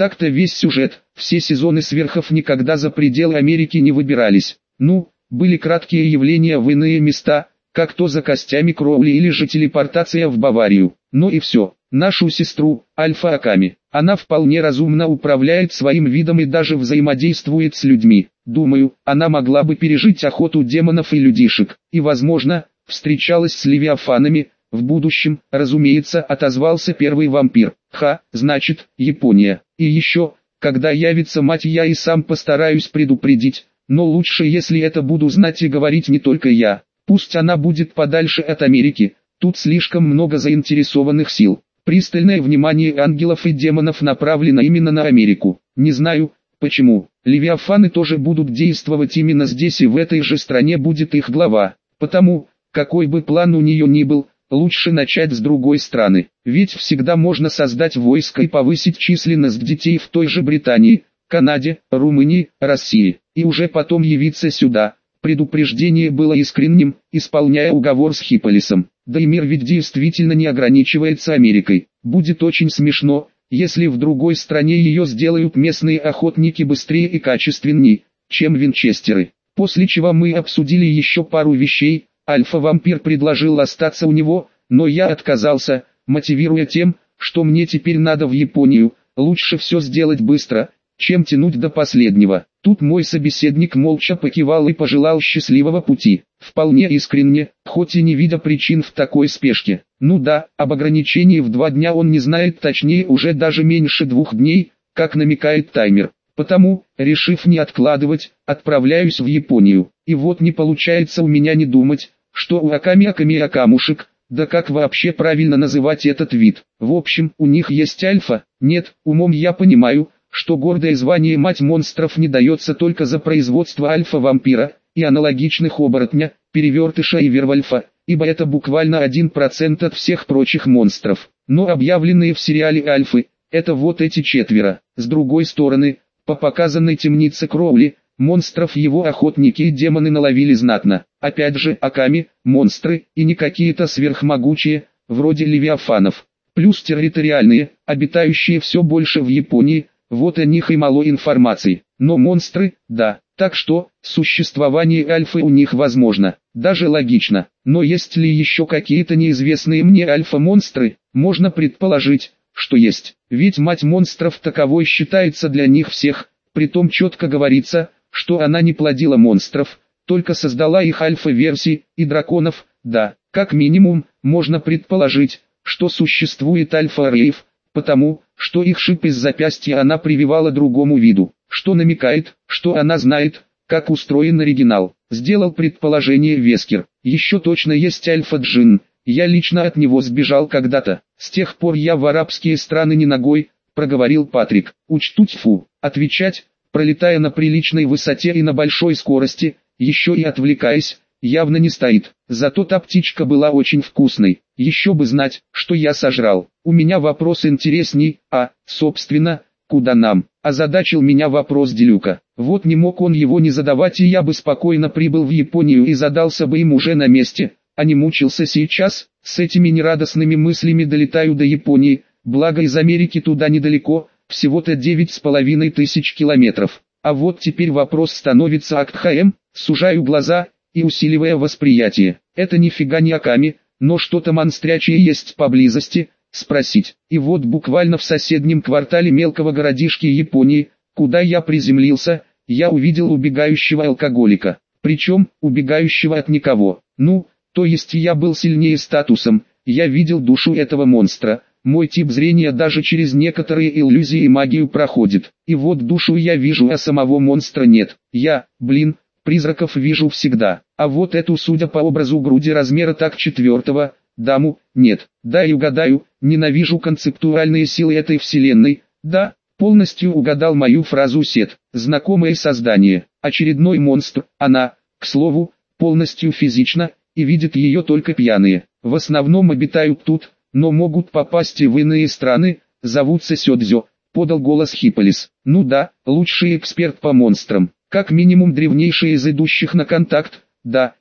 Так-то весь сюжет, все сезоны сверхов никогда за пределы Америки не выбирались. Ну, были краткие явления в иные места, как то за костями Кроули или же телепортация в Баварию. Но и все. Нашу сестру, Альфа Аками, она вполне разумно управляет своим видом и даже взаимодействует с людьми. Думаю, она могла бы пережить охоту демонов и людишек. И возможно, встречалась с левиафанами. В будущем, разумеется, отозвался первый вампир. Ха, значит, Япония. И еще, когда явится мать, я и сам постараюсь предупредить. Но лучше, если это буду знать и говорить не только я. Пусть она будет подальше от Америки. Тут слишком много заинтересованных сил. Пристальное внимание ангелов и демонов направлено именно на Америку. Не знаю, почему. Левиафаны тоже будут действовать именно здесь, и в этой же стране будет их глава. Потому, какой бы план у нее ни был, лучше начать с другой страны. Ведь всегда можно создать войско и повысить численность детей в той же Британии, Канаде, Румынии, России. И уже потом явиться сюда. Предупреждение было искренним, исполняя уговор с Хипполисом. Да и мир ведь действительно не ограничивается Америкой. Будет очень смешно, если в другой стране ее сделают местные охотники быстрее и качественнее, чем винчестеры. После чего мы обсудили еще пару вещей. Альфа-вампир предложил остаться у него, но я отказался, мотивируя тем, что мне теперь надо в Японию, лучше все сделать быстро, чем тянуть до последнего. Тут мой собеседник молча покивал и пожелал счастливого пути. Вполне искренне, хоть и не видя причин в такой спешке. Ну да, об ограничении в два дня он не знает, точнее уже даже меньше двух дней, как намекает таймер. Потому, решив не откладывать, отправляюсь в Японию. И вот не получается у меня не думать, что у Аками Аками Акамушек, да как вообще правильно называть этот вид. В общем, у них есть альфа. Нет, умом я понимаю, что гордое звание мать монстров не дается только за производство альфа-вампира и аналогичных оборотня, перевертыша и вервольфа, ибо это буквально один процент от всех прочих монстров. Но объявленные в сериале альфы, это вот эти четверо. С другой стороны, по показанной темнице Кроули, монстров его охотники и демоны наловили знатно. Опять же, Аками, монстры, и не какие-то сверхмогучие, вроде левиафанов. Плюс территориальные, обитающие все больше в Японии. Вот о них и мало информации. Но монстры, да. Так что, существование альфы у них возможно. Даже логично. Но есть ли еще какие-то неизвестные мне альфа-монстры? Можно предположить, что есть. Ведь мать монстров таковой считается для них всех. Притом четко говорится, что она не плодила монстров, только создала их альфа-версии и драконов. Да, как минимум, можно предположить, что существует альфа-рейв, потому, что их шип из запястья она прививала другому виду, что намекает, что она знает, как устроен оригинал. Сделал предположение Вескер. Еще точно есть альфа-джин, я лично от него сбежал когда-то. С тех пор я в арабские страны не ногой, проговорил Патрик. Учту тьфу, отвечать, пролетая на приличной высоте и на большой скорости, еще и отвлекаясь, явно не стоит. Зато та птичка была очень вкусной. Еще бы знать, что я сожрал. У меня вопрос интересней, а, собственно, куда нам? Озадачил меня вопрос Делюка. Вот не мог он его не задавать, и я бы спокойно прибыл в Японию и задался бы им уже на месте, а не мучился сейчас. С этими нерадостными мыслями долетаю до Японии, благо из Америки туда недалеко, всего-то девять с половиной тысяч километров. А вот теперь вопрос становится Актхаем, сужаю глаза и усиливая восприятие. Это нифига не Аками, но что-то монстрячее есть поблизости, спросить. И вот буквально в соседнем квартале мелкого городишки Японии, куда я приземлился, я увидел убегающего алкоголика. Причем, убегающего от никого. Ну, то есть я был сильнее статусом, я видел душу этого монстра. Мой тип зрения даже через некоторые иллюзии и магию проходит. И вот душу я вижу, а самого монстра нет. Я, блин, призраков вижу всегда. А вот эту, судя по образу груди размера так четвертого, даму, нет. Да и угадаю, ненавижу концептуальные силы этой вселенной. Да, полностью угадал мою фразу Сет. Знакомое создание. Очередной монстр. Она, к слову, полностью физична, и видят ее только пьяные. В основном обитают тут, но могут попасть и в иные страны. Зовутся Сёдзё, подал голос Хипполис. Ну да, лучший эксперт по монстрам. Как минимум древнейший из идущих на контакт. Да,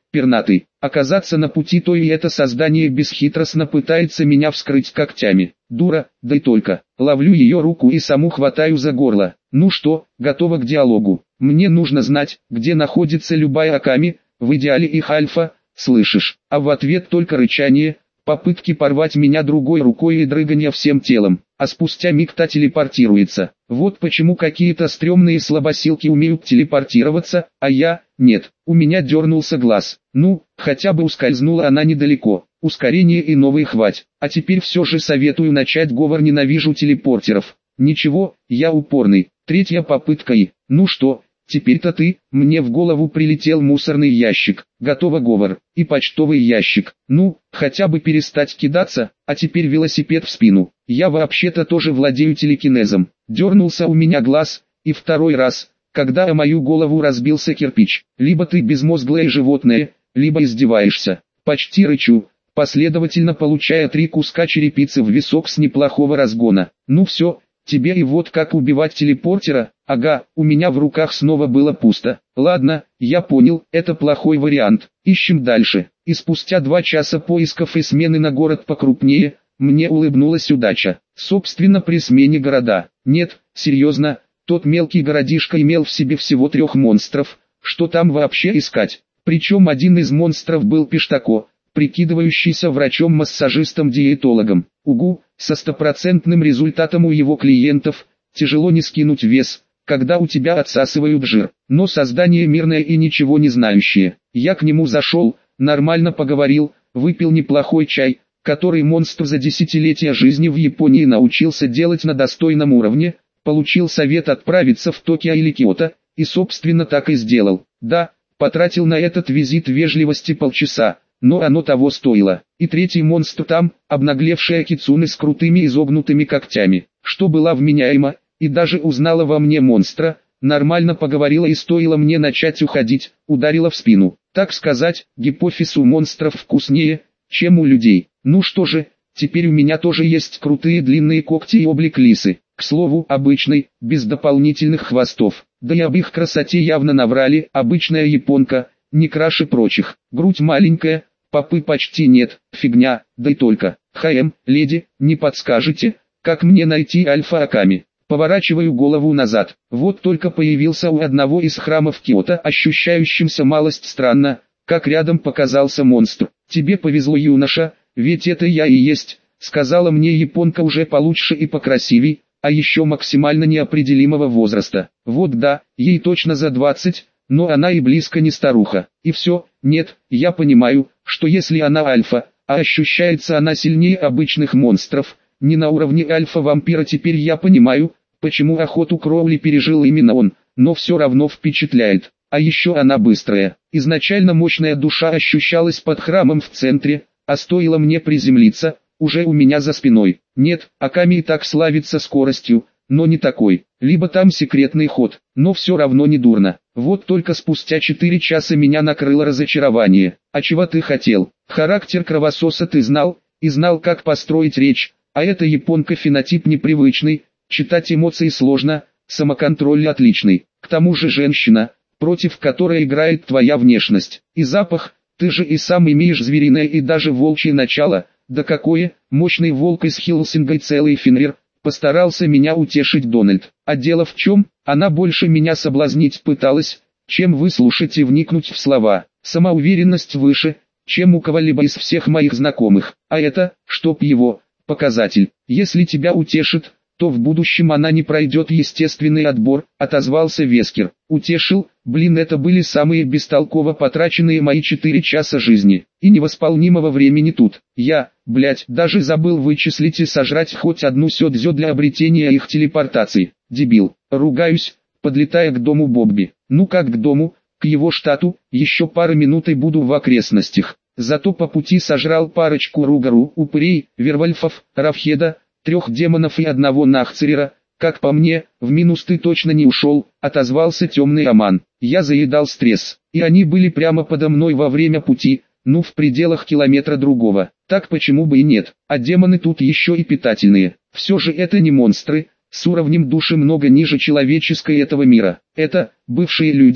пернатый. Оказаться на пути, то и это создание бесхитростно пытается меня вскрыть когтями. Дура, да и только. Ловлю ее руку и саму хватаю за горло. Ну что, готова к диалогу? Мне нужно знать, где находится любая Аками, в идеале их альфа, слышишь? А в ответ только рычание, попытки порвать меня другой рукой и дрыганье всем телом. А спустя миг та телепортируется. Вот почему какие-то стрёмные слабосилки умеют телепортироваться, а я – нет. У меня дернулся глаз. Ну, хотя бы ускользнула она недалеко. Ускорение и новый хват. А теперь все же советую начать говор «ненавижу телепортеров». Ничего, я упорный. Третья попытка и... Ну что, теперь-то ты, мне в голову прилетел мусорный ящик. Готово говор. И почтовый ящик. Ну, хотя бы перестать кидаться, а теперь велосипед в спину. Я вообще-то тоже владею телекинезом. Дернулся у меня глаз, и второй раз, когда о мою голову разбился кирпич. Либо ты безмозглое животное, либо издеваешься. Почти рычу, последовательно получая три куска черепицы в висок с неплохого разгона. Ну все, тебе и вот как убивать телепортера. Ага, у меня в руках снова было пусто. Ладно, я понял, это плохой вариант. Ищем дальше. И спустя два часа поисков и смены на город покрупнее, мне улыбнулась удача. Собственно, при смене города. Нет, серьезно, тот мелкий городишко имел в себе всего трех монстров. Что там вообще искать? Причем один из монстров был Пиштако, прикидывающийся врачом-массажистом-диетологом. Угу, со стопроцентным результатом у его клиентов. Тяжело не скинуть вес, когда у тебя отсасывают жир. Но создание мирное и ничего не знающее. Я к нему зашел, нормально поговорил, выпил неплохой чай, который монстр за десятилетия жизни в Японии научился делать на достойном уровне, получил совет отправиться в Токио или Киото, и собственно так и сделал. Да, потратил на этот визит вежливости полчаса, но оно того стоило. И третий монстр там, обнаглевшая кицуне с крутыми изогнутыми когтями, что была вменяема, и даже узнала во мне монстра, нормально поговорила и стоило мне начать уходить, ударила в спину. Так сказать, гипофиз у монстров вкуснее, чем у людей. Ну что же, теперь у меня тоже есть крутые длинные когти и облик лисы. К слову, обычный, без дополнительных хвостов. Да и об их красоте явно наврали, обычная японка, не краше прочих. Грудь маленькая, попы почти нет, фигня, да и только. ХМ, леди, не подскажете, как мне найти Альфа Аками? Поворачиваю голову назад. Вот только появился у одного из храмов Киото, ощущающимся малость странно, как рядом показался монстр. Тебе повезло, юноша, ведь это я и есть, сказала мне японка уже получше и покрасивей, а еще максимально неопределимого возраста. Вот да, ей точно за двадцать, но она и близко не старуха. И все, нет, я понимаю, что если она альфа, а ощущается она сильнее обычных монстров, не на уровне альфа-вампира, теперь я понимаю, почему охоту Кроули пережил именно он, но все равно впечатляет. А еще она быстрая. Изначально мощная душа ощущалась под храмом в центре, а стоило мне приземлиться, уже у меня за спиной. Нет, Аками и так славится скоростью, но не такой. Либо там секретный ход, но все равно не дурно. Вот только спустя четыре часа меня накрыло разочарование. А чего ты хотел? Характер кровососа ты знал, и знал, как построить речь, а эта японка фенотип непривычный, читать эмоции сложно, самоконтроль отличный. К тому же женщина, против которой играет твоя внешность. И запах, ты же и сам имеешь звериное и даже волчье начало, да какое, мощный волк из Хиллсинга и целый Фенрир, постарался меня утешить Дональд. А дело в чем, она больше меня соблазнить пыталась, чем выслушать и вникнуть в слова. Самоуверенность выше, чем у кого-либо из всех моих знакомых. А это, чтоб его, показатель. Если тебя утешит, то в будущем она не пройдет естественный отбор, отозвался Вескер. Утешил, блин, это были самые бестолково потраченные мои четыре часа жизни. И невосполнимого времени тут. Я, блять, даже забыл вычислить и сожрать хоть одну сёдзё для обретения их телепортации. Дебил. Ругаюсь, подлетая к дому Бобби. Ну как к дому, к его штату, еще пара минут и буду в окрестностях. Зато по пути сожрал парочку ругару, упырей, вервольфов, равхеда, трех демонов и одного нахцерера. Как по мне, в минус ты точно не ушел, отозвался темный Аман. Я заедал стресс, и они были прямо подо мной во время пути, ну в пределах километра другого. Так почему бы и нет, а демоны тут еще и питательные. Все же это не монстры, с уровнем души много ниже человеческой этого мира. Это, бывшие люди,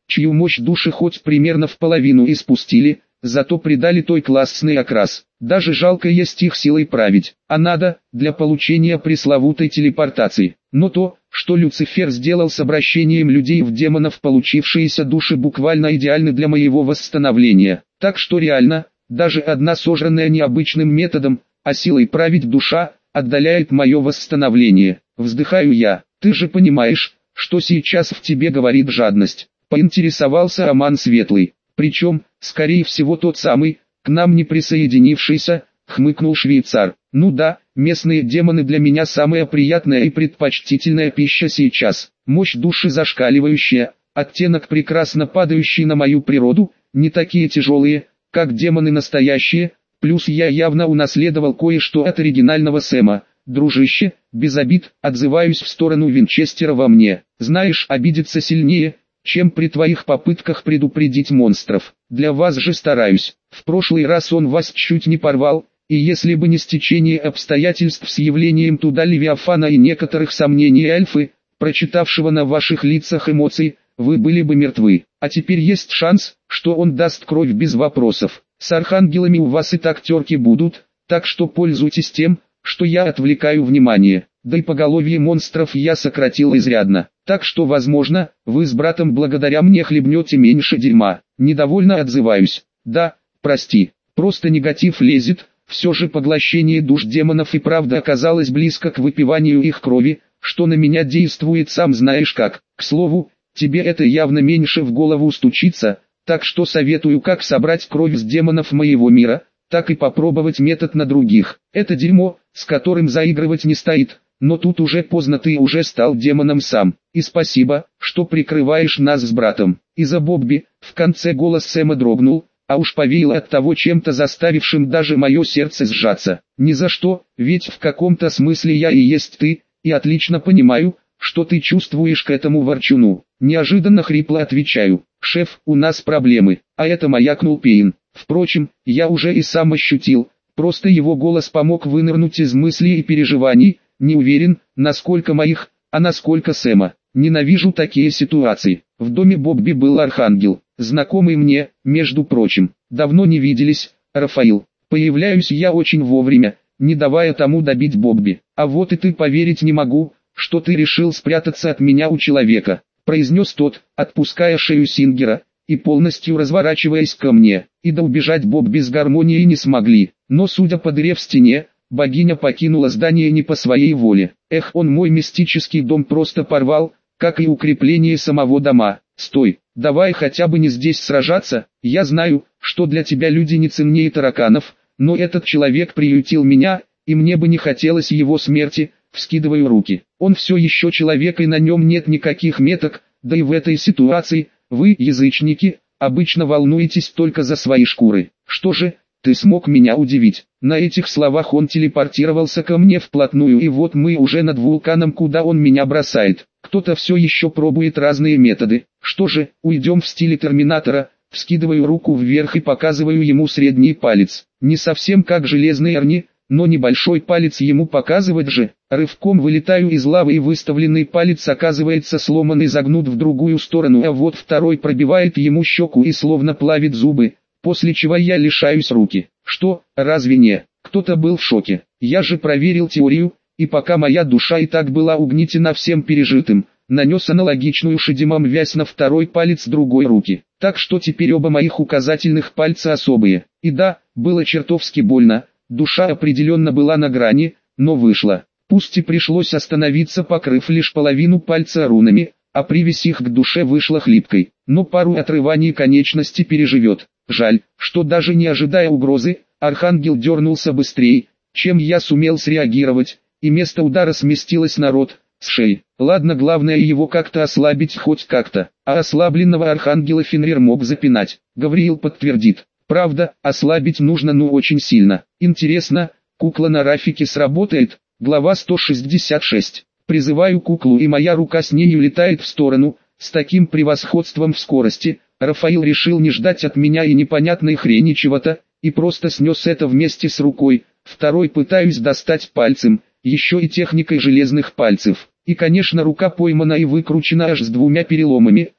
чью мощь души хоть примерно в половину и спустили, зато придали той классный окрас. Даже жалко есть их силой править, а надо, для получения пресловутой телепортации. Но то, что Люцифер сделал с обращением людей в демонов, получившиеся души буквально идеальны для моего восстановления. Так что реально, даже одна сожранная необычным методом, а силой править душа, отдаляет мое восстановление. Вздыхаю я. Ты же понимаешь, что сейчас в тебе говорит жадность. Поинтересовался Роман Светлый. Причем, скорее всего тот самый, к нам не присоединившийся, хмыкнул швейцар. Ну да, местные демоны для меня самая приятная и предпочтительная пища сейчас. Мощь души зашкаливающая, оттенок прекрасно падающий на мою природу, не такие тяжелые, как демоны настоящие, плюс я явно унаследовал кое-что от оригинального Сэма. Дружище, без обид, отзываюсь в сторону Винчестера во мне. Знаешь, обидеться сильнее, чем при твоих попытках предупредить монстров. Для вас же стараюсь. В прошлый раз он вас чуть не порвал, и если бы не стечение обстоятельств с явлением туда Левиафана и некоторых сомнений Альфы, прочитавшего на ваших лицах эмоций, вы были бы мертвы. А теперь есть шанс, что он даст кровь без вопросов. С архангелами у вас и так терки будут, так что пользуйтесь тем, что я отвлекаю внимание. Да и поголовье монстров я сократил изрядно. Так что, возможно, вы с братом благодаря мне хлебнете меньше дерьма. Недовольно отзываюсь. Да, прости, просто негатив лезет. Все же поглощение душ демонов и правда оказалось близко к выпиванию их крови, что на меня действует сам знаешь как. К слову, тебе это явно меньше в голову стучится, так что советую как собрать кровь с демонов моего мира, так и попробовать метод на других. Это дерьмо, с которым заигрывать не стоит, но тут уже поздно, ты уже стал демоном сам. И спасибо, что прикрываешь нас с братом. Из-за Бобби, в конце голос Сэма дрогнул, а уж повеяло от того чем-то заставившим даже мое сердце сжаться. Ни за что, ведь в каком-то смысле я и есть ты, и отлично понимаю, что ты чувствуешь к этому ворчуну. Неожиданно хрипло отвечаю. Шеф, у нас проблемы, а это маякнул Пейн. Впрочем, я уже и сам ощутил, просто его голос помог вынырнуть из мыслей и переживаний, не уверен, насколько моих, а насколько Сэма. Ненавижу такие ситуации. В доме Бобби был архангел, знакомый мне, между прочим. Давно не виделись, Рафаил. Появляюсь я очень вовремя, не давая тому добить Бобби. А вот и ты поверить не могу, что ты решил спрятаться от меня у человека, произнес тот, отпуская шею Сингера и полностью разворачиваясь ко мне. И да убежать Бобби с гармонией не смогли, но судя по дыре в стене, богиня покинула здание не по своей воле. Эх, он мой мистический дом просто порвал, как и укрепление самого дома. Стой, давай хотя бы не здесь сражаться, я знаю, что для тебя люди не ценнее тараканов, но этот человек приютил меня, и мне бы не хотелось его смерти. Вскидываю руки. Он все еще человек и на нем нет никаких меток, да и в этой ситуации, вы, язычники, обычно волнуетесь только за свои шкуры. Что же, ты смог меня удивить. На этих словах он телепортировался ко мне вплотную, и вот мы уже над вулканом, куда он меня бросает. Кто-то все еще пробует разные методы. Что же, уйдем в стиле Терминатора. Вскидываю руку вверх и показываю ему средний палец. Не совсем как железный Арни, но небольшой палец ему показывать же. Рывком вылетаю из лавы, и выставленный палец оказывается сломан и загнут в другую сторону, а вот второй пробивает ему щеку и словно плавит зубы, после чего я лишаюсь руки. Что, разве не? Кто-то был в шоке. Я же проверил теорию, и пока моя душа и так была угнетена всем пережитым, нанес аналогичную шедимам вязь на второй палец другой руки. Так что теперь оба моих указательных пальца особые. И да, было чертовски больно. Душа определенно была на грани, но вышла. Пусть и пришлось остановиться, покрыв лишь половину пальца рунами, а привязь их к душе вышла хлипкой. Но пару отрываний конечности переживет. Жаль, что даже не ожидая угрозы, архангел дернулся быстрее, чем я сумел среагировать, и место удара сместилось на рот, с шеи. Ладно, главное его как-то ослабить, хоть как-то. А ослабленного архангела Фенрир мог запинать. Гавриил подтвердит. Правда, ослабить нужно, ну очень сильно. Интересно, кукла на Рафике сработает? Глава сто шестьдесят шесть. Призываю куклу, и моя рука с нею летает в сторону. С таким превосходством в скорости, Рафаил решил не ждать от меня и непонятной хрени чего-то, и просто снес это вместе с рукой. Второй пытаюсь достать пальцем, еще и техникой железных пальцев. И конечно рука поймана и выкручена аж с двумя переломами,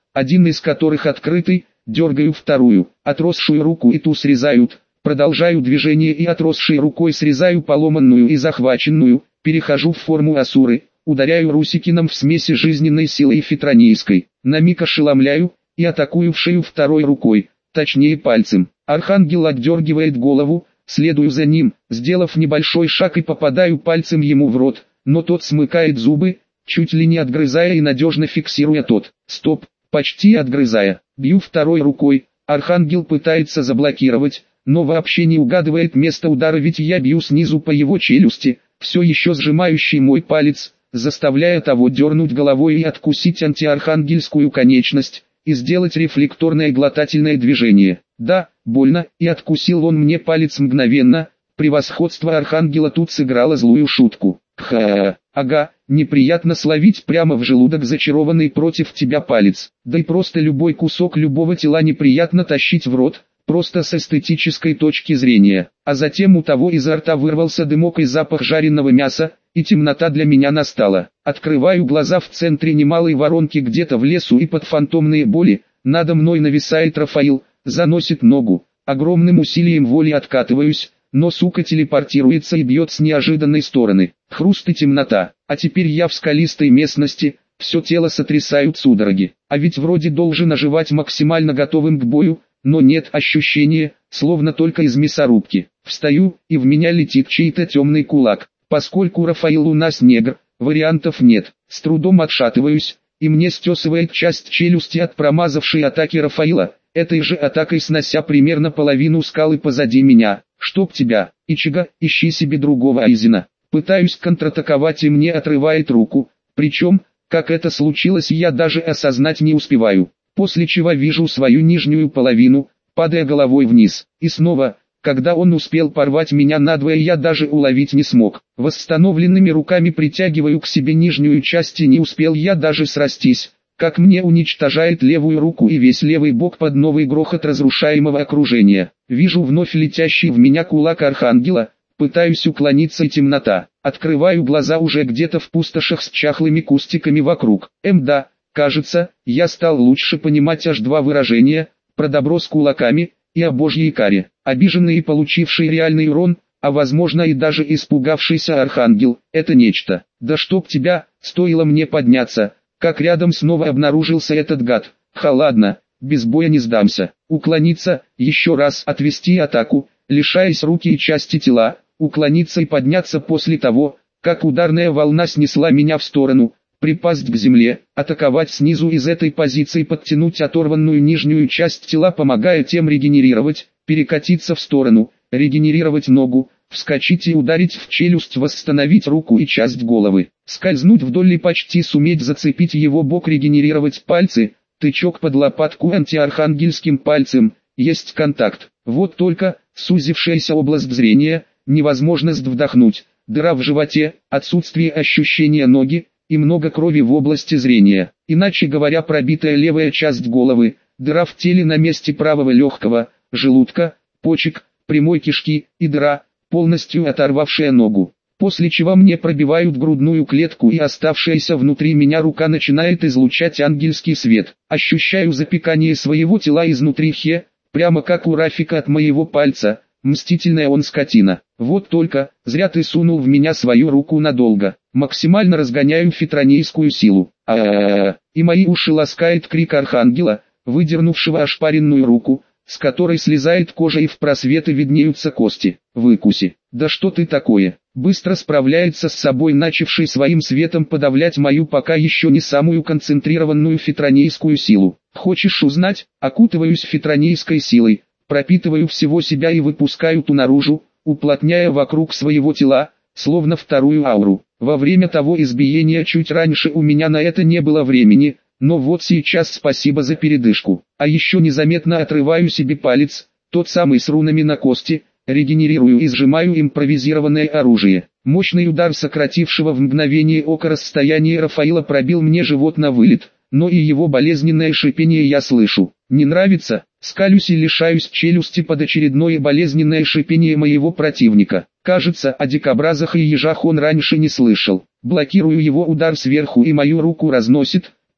один из которых открытый, дергаю вторую, отросшую руку и ту срезают, продолжаю движение и отросшей рукой срезаю поломанную и захваченную, перехожу в форму асуры, ударяю Русикиным в смеси жизненной силы и фитронийской, на миг ошеломляю, и атакую в шею второй рукой, точнее пальцем. Архангел отдергивает голову, следую за ним, сделав небольшой шаг и попадаю пальцем ему в рот, но тот смыкает зубы, чуть ли не отгрызая и надежно фиксируя тот. Стоп, почти отгрызая. Бью второй рукой, Архангел пытается заблокировать, но вообще не угадывает место удара, ведь я бью снизу по его челюсти, все еще сжимающий мой палец, заставляя того дернуть головой и откусить антиархангельскую конечность, и сделать рефлекторное глотательное движение. Да, больно, и откусил он мне палец мгновенно, превосходство Архангела тут сыграло злую шутку. Ха, ага, неприятно словить прямо в желудок зачарованный против тебя палец, да и просто любой кусок любого тела неприятно тащить в рот, просто с эстетической точки зрения. А затем у того изо рта вырвался дымок и запах жареного мяса, и темнота для меня настала. Открываю глаза в центре немалой воронки где-то в лесу и под фантомные боли, надо мной нависает Рафаил, заносит ногу, огромным усилием воли откатываюсь, но сука телепортируется и бьет с неожиданной стороны. Хруст и темнота, а теперь я в скалистой местности, все тело сотрясают судороги, а ведь вроде должен оживать максимально готовым к бою, но нет, ощущения, словно только из мясорубки. Встаю, и в меня летит чей-то темный кулак. Поскольку Рафаил у нас негр, вариантов нет, с трудом отшатываюсь, и мне стесывает часть челюсти от промазавшей атаки Рафаила, этой же атакой снося примерно половину скалы позади меня. Чтоб тебя, Ичиго, ищи себе другого Айзена. Пытаюсь контратаковать, и мне отрывает руку, причем, как это случилось, я даже осознать не успеваю, после чего вижу свою нижнюю половину, падая головой вниз, и снова, когда он успел порвать меня надвое, я даже уловить не смог. Восстановленными руками притягиваю к себе нижнюю часть, и не успел я даже срастись, как мне уничтожает левую руку и весь левый бок под новый грохот разрушаемого окружения. Вижу вновь летящий в меня кулак Архангела, пытаюсь уклониться, и темнота. Открываю глаза уже где-то в пустошах с чахлыми кустиками вокруг. Эм да, кажется, я стал лучше понимать аж два выражения, про добро с кулаками, и о божьей каре. Обиженный и получивший реальный урон, а возможно и даже испугавшийся Архангел, это нечто. Да чтоб тебя, стоило мне подняться, как рядом снова обнаружился этот гад. Ха, ладно, без боя не сдамся. Уклониться, еще раз отвести атаку, лишаясь руки и части тела, уклониться и подняться после того, как ударная волна снесла меня в сторону, припасть к земле, атаковать снизу из этой позиции, подтянуть оторванную нижнюю часть тела, помогая тем регенерировать, перекатиться в сторону, регенерировать ногу, вскочить и ударить в челюсть, восстановить руку и часть головы, скользнуть вдоль и почти суметь зацепить его бок, регенерировать пальцы, тычок под лопатку антиархангельским пальцем, есть контакт. Вот только, сузившаяся область зрения, невозможность вдохнуть, дыра в животе, отсутствие ощущения ноги, и много крови в области зрения, иначе говоря, пробитая левая часть головы, дыра в теле на месте правого легкого, желудка, почек, прямой кишки, и дыра, полностью оторвавшая ногу. После чего мне пробивают грудную клетку, и оставшаяся внутри меня рука начинает излучать ангельский свет. Ощущаю запекание своего тела изнутри, хе, прямо как у Рафика от моего пальца. Мстительная он скотина. Вот только, зря ты сунул в меня свою руку надолго. Максимально разгоняю фитронейскую силу. а а а И мои уши ласкает крик Архангела, выдернувшего ошпаренную руку, с которой слезает кожа и в просветы виднеются кости. Выкуси. Да что ты такое? Быстро справляется с собой, начавший своим светом подавлять мою пока еще не самую концентрированную фитронейскую силу. Хочешь узнать? Окутываюсь фитронейской силой, пропитываю всего себя и выпускаю ту наружу, уплотняя вокруг своего тела, словно вторую ауру. Во время того избиения чуть раньше у меня на это не было времени, но вот сейчас спасибо за передышку. А еще незаметно отрываю себе палец, тот самый с рунами на кости, регенерирую и сжимаю импровизированное оружие. Мощный удар сократившего в мгновение ока расстояние Рафаила пробил мне живот на вылет, но и его болезненное шипение я слышу. Не нравится? Скалюсь и лишаюсь челюсти под очередное болезненное шипение моего противника. Кажется, о дикобразах и ежах он раньше не слышал. Блокирую его удар сверху, и мою руку разносит,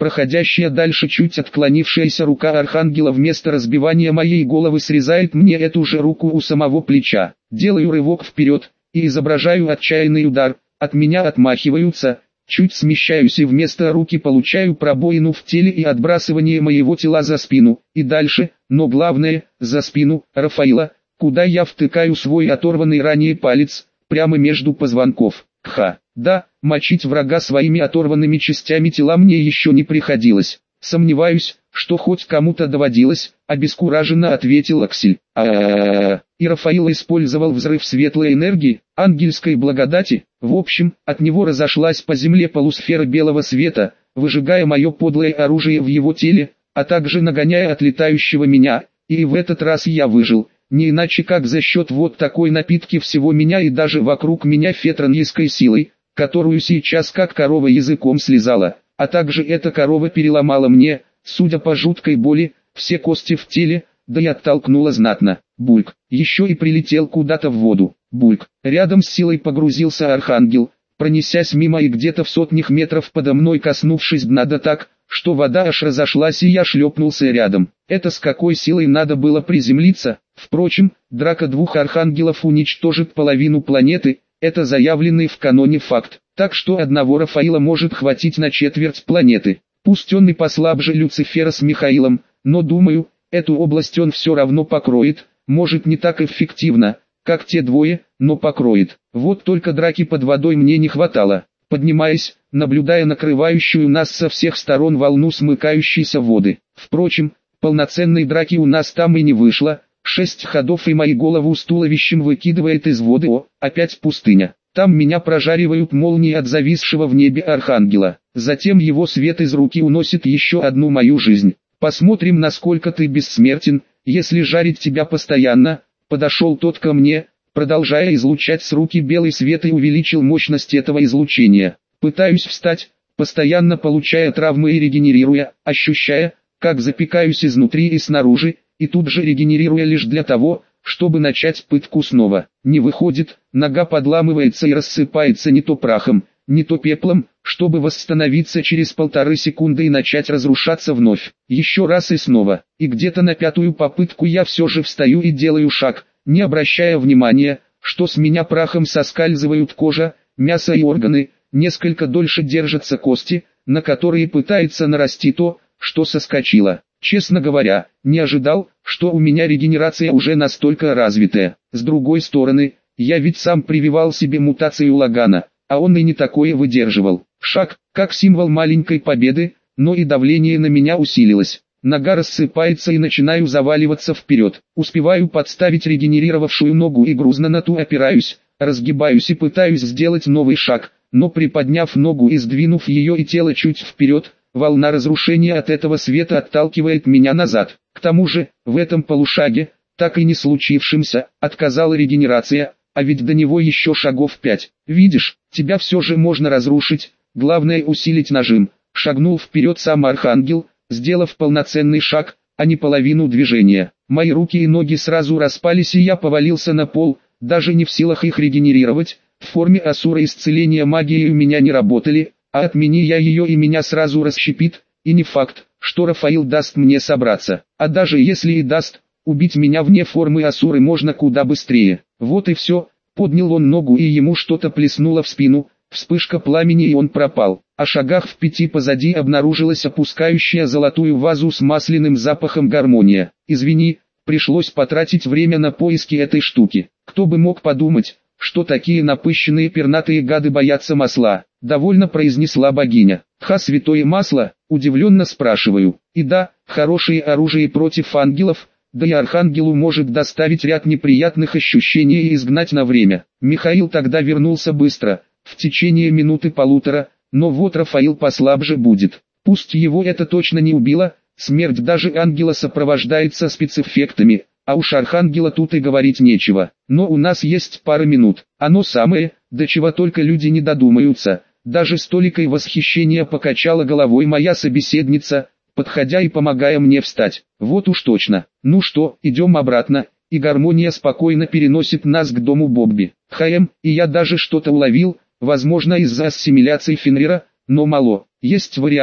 Проходящая дальше чуть отклонившаяся рука архангела вместо разбивания моей головы срезает мне эту же руку у самого плеча. Делаю рывок вперед и изображаю отчаянный удар. От меня отмахиваются, чуть смещаюсь и вместо руки получаю пробоину в теле и отбрасывание моего тела за спину. И дальше, но главное, за спину Рафаила, куда я втыкаю свой оторванный ранее палец, прямо между позвонков. Ха, да, мочить врага своими оторванными частями тела мне еще не приходилось. Сомневаюсь, что хоть кому-то доводилось, обескураженно ответил Аксель. А-а-а-а. И Рафаил использовал взрыв светлой энергии, ангельской благодати. В общем, от него разошлась по земле полусфера белого света, выжигая мое подлое оружие в его теле, а также нагоняя отлетающего меня, и в этот раз я выжил. Не иначе как за счет вот такой напитки всего меня и даже вокруг меня фетронийской силой, которую сейчас как корова языком слезала, а также эта корова переломала мне, судя по жуткой боли, все кости в теле, да и оттолкнула знатно. Бульк, еще и прилетел куда-то в воду. Бульк, рядом с силой погрузился архангел, пронесясь мимо и где-то в сотнях метров подо мной коснувшись дна да так, что вода аж разошлась и я шлепнулся рядом. Это с какой силой надо было приземлиться? Впрочем, драка двух архангелов уничтожит половину планеты, это заявленный в каноне факт, так что одного Рафаила может хватить на четверть планеты. Пусть он и послабже Люцифера с Михаилом, но думаю, эту область он все равно покроет, может не так эффективно, как те двое, но покроет. Вот только драки под водой мне не хватало. Поднимаясь, наблюдая накрывающую нас со всех сторон волну смыкающейся воды. Впрочем, полноценной драки у нас там и не вышло. Шесть ходов и мои голову с туловищем выкидывает из воды. О, опять пустыня. Там меня прожаривают молнии от зависшего в небе архангела. Затем его свет из руки уносит еще одну мою жизнь. Посмотрим, насколько ты бессмертен, если жарить тебя постоянно. Подошел тот ко мне, продолжая излучать с руки белый свет, и увеличил мощность этого излучения. Пытаюсь встать, постоянно получая травмы и регенерируя, ощущая, как запекаюсь изнутри и снаружи, и тут же регенерируя лишь для того, чтобы начать пытку снова. Не выходит, нога подламывается и рассыпается не то прахом, не то пеплом, чтобы восстановиться через полторы секунды и начать разрушаться вновь. Еще раз и снова, и где-то на пятую попытку я все же встаю и делаю шаг, не обращая внимания, что с меня прахом соскальзывают кожа, мясо и органы, несколько дольше держатся кости, на которые пытается нарасти то, что соскочило. Честно говоря, не ожидал, что у меня регенерация уже настолько развитая. С другой стороны, я ведь сам прививал себе мутацию Лагана, а он и не такое выдерживал. Шаг, как символ маленькой победы, но и давление на меня усилилось. Нога рассыпается и начинаю заваливаться вперед. Успеваю подставить регенерировавшую ногу и грузно на ту опираюсь, разгибаюсь и пытаюсь сделать новый шаг, но приподняв ногу и сдвинув ее и тело чуть вперед, волна разрушения от этого света отталкивает меня назад. К тому же, в этом полушаге, так и не случившемся, отказала регенерация, а ведь до него еще шагов пять. Видишь, тебя все же можно разрушить, главное усилить нажим. Шагнул вперед сам архангел, сделав полноценный шаг, а не половину движения. Мои руки и ноги сразу распались, и я повалился на пол, даже не в силах их регенерировать. В форме асура исцеления магии у меня не работали, а отмени я ее и меня сразу расщепит, и не факт, что Рафаил даст мне собраться. А даже если и даст, убить меня вне формы асуры можно куда быстрее. Вот и все, поднял он ногу и ему что-то плеснуло в спину, вспышка пламени и он пропал. А шагах в пяти позади обнаружилась опускающая золотую вазу с масляным запахом гармония. Извини, пришлось потратить время на поиски этой штуки. Кто бы мог подумать, что такие напыщенные пернатые гады боятся масла, довольно произнесла богиня. Ха, святое масло, удивленно спрашиваю. И да, хорошее оружие против ангелов, да и архангелу может доставить ряд неприятных ощущений и изгнать на время. Михаил тогда вернулся быстро, в течение минуты-полутора, но вот Рафаил послабже будет. Пусть его это точно не убило, смерть даже ангела сопровождается спецэффектами, а уж архангела тут и говорить нечего. Но у нас есть пара минут, оно самое, до чего только люди не додумаются. Даже с толикой восхищения покачала головой моя собеседница, подходя и помогая мне встать. Вот уж точно. Ну что, идем обратно, и гармония спокойно переносит нас к дому Бобби. Хэм, и я даже что-то уловил, возможно из-за ассимиляции Фенрира, но мало. Есть вариант,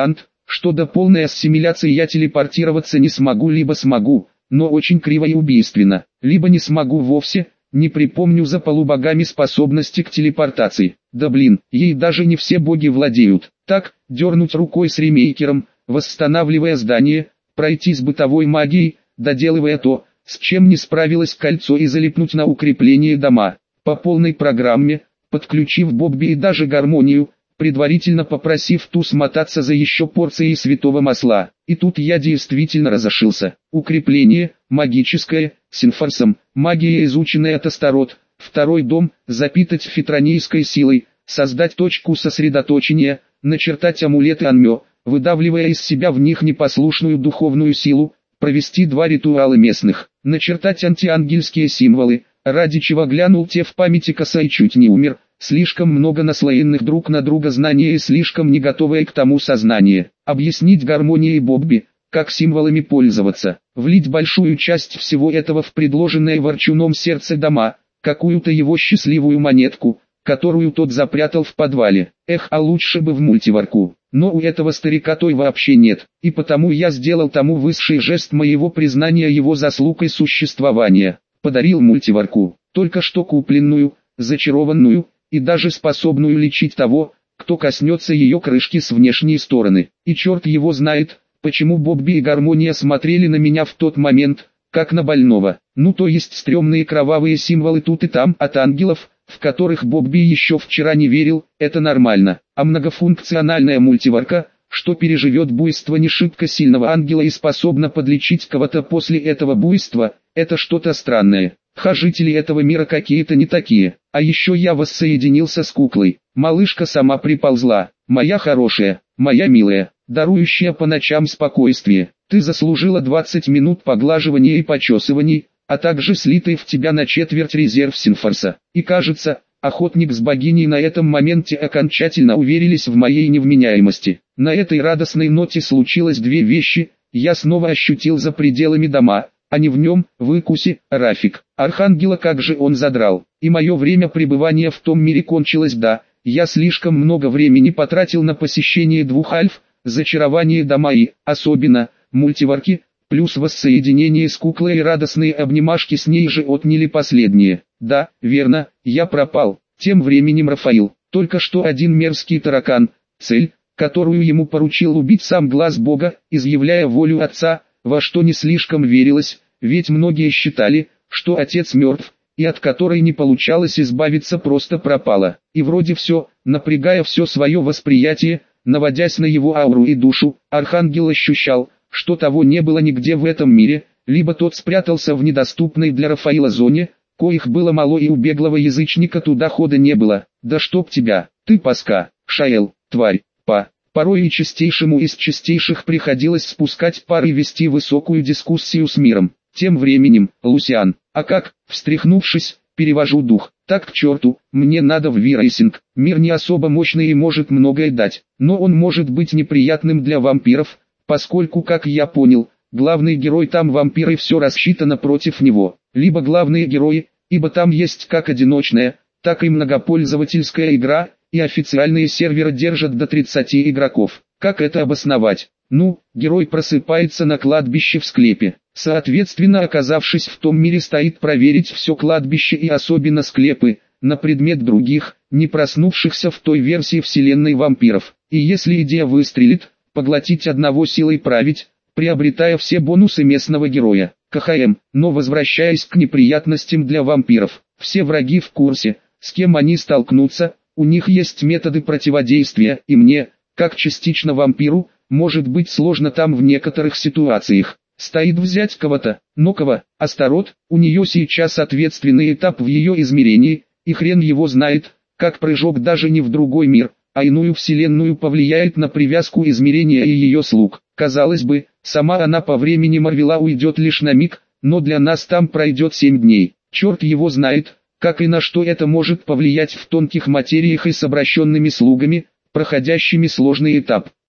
что до полной ассимиляции я телепортироваться не смогу, либо смогу, но очень криво и убийственно, либо не смогу вовсе, не припомню за полубогами способности к телепортации. Да блин, ей даже не все боги владеют. Так, дернуть рукой с ремейкером, восстанавливая здание, пройтись бытовой магией, доделывая то, с чем не справилось кольцо, и залипнуть на укрепление дома. По полной программе, подключив Бобби и даже гармонию, предварительно попросив ту смотаться за еще порцией святого масла. И тут я действительно разошился. Укрепление, магическое, синфорсом, магия, изученная от Астарот. Второй дом, запитать фитронийской силой, создать точку сосредоточения, начертать амулеты Анмё, выдавливая из себя в них непослушную духовную силу, провести два ритуала местных, начертать антиангельские символы, ради чего глянул те в памяти коса и чуть не умер. Слишком много наслоенных друг на друга знания и слишком не готовое к тому сознание. Объяснить гармонии Бобби, как символами пользоваться, влить большую часть всего этого в предложенное ворчуном сердце дома, какую-то его счастливую монетку, которую тот запрятал в подвале. Эх, а лучше бы в мультиварку. Но у этого старика той вообще нет, и потому я сделал тому высший жест моего признания его заслуг и существования. Подарил мультиварку, только что купленную, зачарованную, и даже способную лечить того, кто коснется ее крышки с внешней стороны. И черт его знает, почему Бобби и гармония смотрели на меня в тот момент, как на больного. Ну то есть стрёмные кровавые символы тут и там от ангелов, в которых Бобби еще вчера не верил, это нормально. А многофункциональная мультиварка, что переживет буйство не шибко сильного ангела и способна подлечить кого-то после этого буйства, это что-то странное. Ха, жители этого мира какие-то не такие. А еще я воссоединился с куклой. Малышка сама приползла. Моя хорошая, моя милая, дарующая по ночам спокойствие. Ты заслужила двадцать минут поглаживания и почесываний, а также слитый в тебя на четверть резерв Синфорса. И кажется, охотник с богиней на этом моменте окончательно уверились в моей невменяемости. На этой радостной ноте случилось две вещи. Я снова ощутил за пределами дома, а не в нем, выкуси, Рафик. Архангела как же он задрал. И мое время пребывания в том мире кончилось, да. Я слишком много времени потратил на посещение двух альф, зачарование дома и, особенно, мультиварки, плюс воссоединение с куклой и радостные обнимашки с ней же отняли последние. Да, верно, я пропал. Тем временем Рафаил, только что один мерзкий таракан, цель, которую ему поручил убить сам глаз Бога, изъявляя волю Отца, во что не слишком верилось, ведь многие считали, что Отец мертв, и от которой не получалось избавиться, просто пропала. И вроде все, напрягая все свое восприятие, наводясь на его ауру и душу, Архангел ощущал, что того не было нигде в этом мире, либо тот спрятался в недоступной для Рафаила зоне, коих было мало и у беглого язычника туда хода не было. Да чтоб тебя, ты паска, Шаэл, тварь, па. Порой и чистейшему из чистейших приходилось спускать пар и вести высокую дискуссию с миром. Тем временем, Лусиан, а как, встряхнувшись, перевожу дух, так к черту, мне надо в Ви-рейсинг. Мир не особо мощный и может многое дать, но он может быть неприятным для вампиров, поскольку, как я понял, главный герой там вампир и все рассчитано против него. Либо главные герои, ибо там есть как одиночная, так и многопользовательская игра, и официальные серверы держат до тридцати игроков. Как это обосновать? Ну, герой просыпается на кладбище в склепе. Соответственно, оказавшись в том мире, стоит проверить все кладбище и особенно склепы, на предмет других, не проснувшихся в той версии вселенной вампиров. И если идея выстрелит, поглотить одного силой править, приобретая все бонусы местного героя. КХМ, но возвращаясь к неприятностям для вампиров, все враги в курсе, с кем они столкнутся. У них есть методы противодействия, и мне, как частично вампиру, может быть сложно там в некоторых ситуациях. Стоит взять кого-то, но кого, Астарот, у нее сейчас ответственный этап в ее измерении, и хрен его знает, как прыжок даже не в другой мир, а иную вселенную повлияет на привязку измерения и ее слуг. Казалось бы, сама она по времени Марвела уйдет лишь на миг, но для нас там пройдет семь дней. Черт его знает, как и на что это может повлиять в тонких материях и с обращенными слугами, проходящими сложный этап.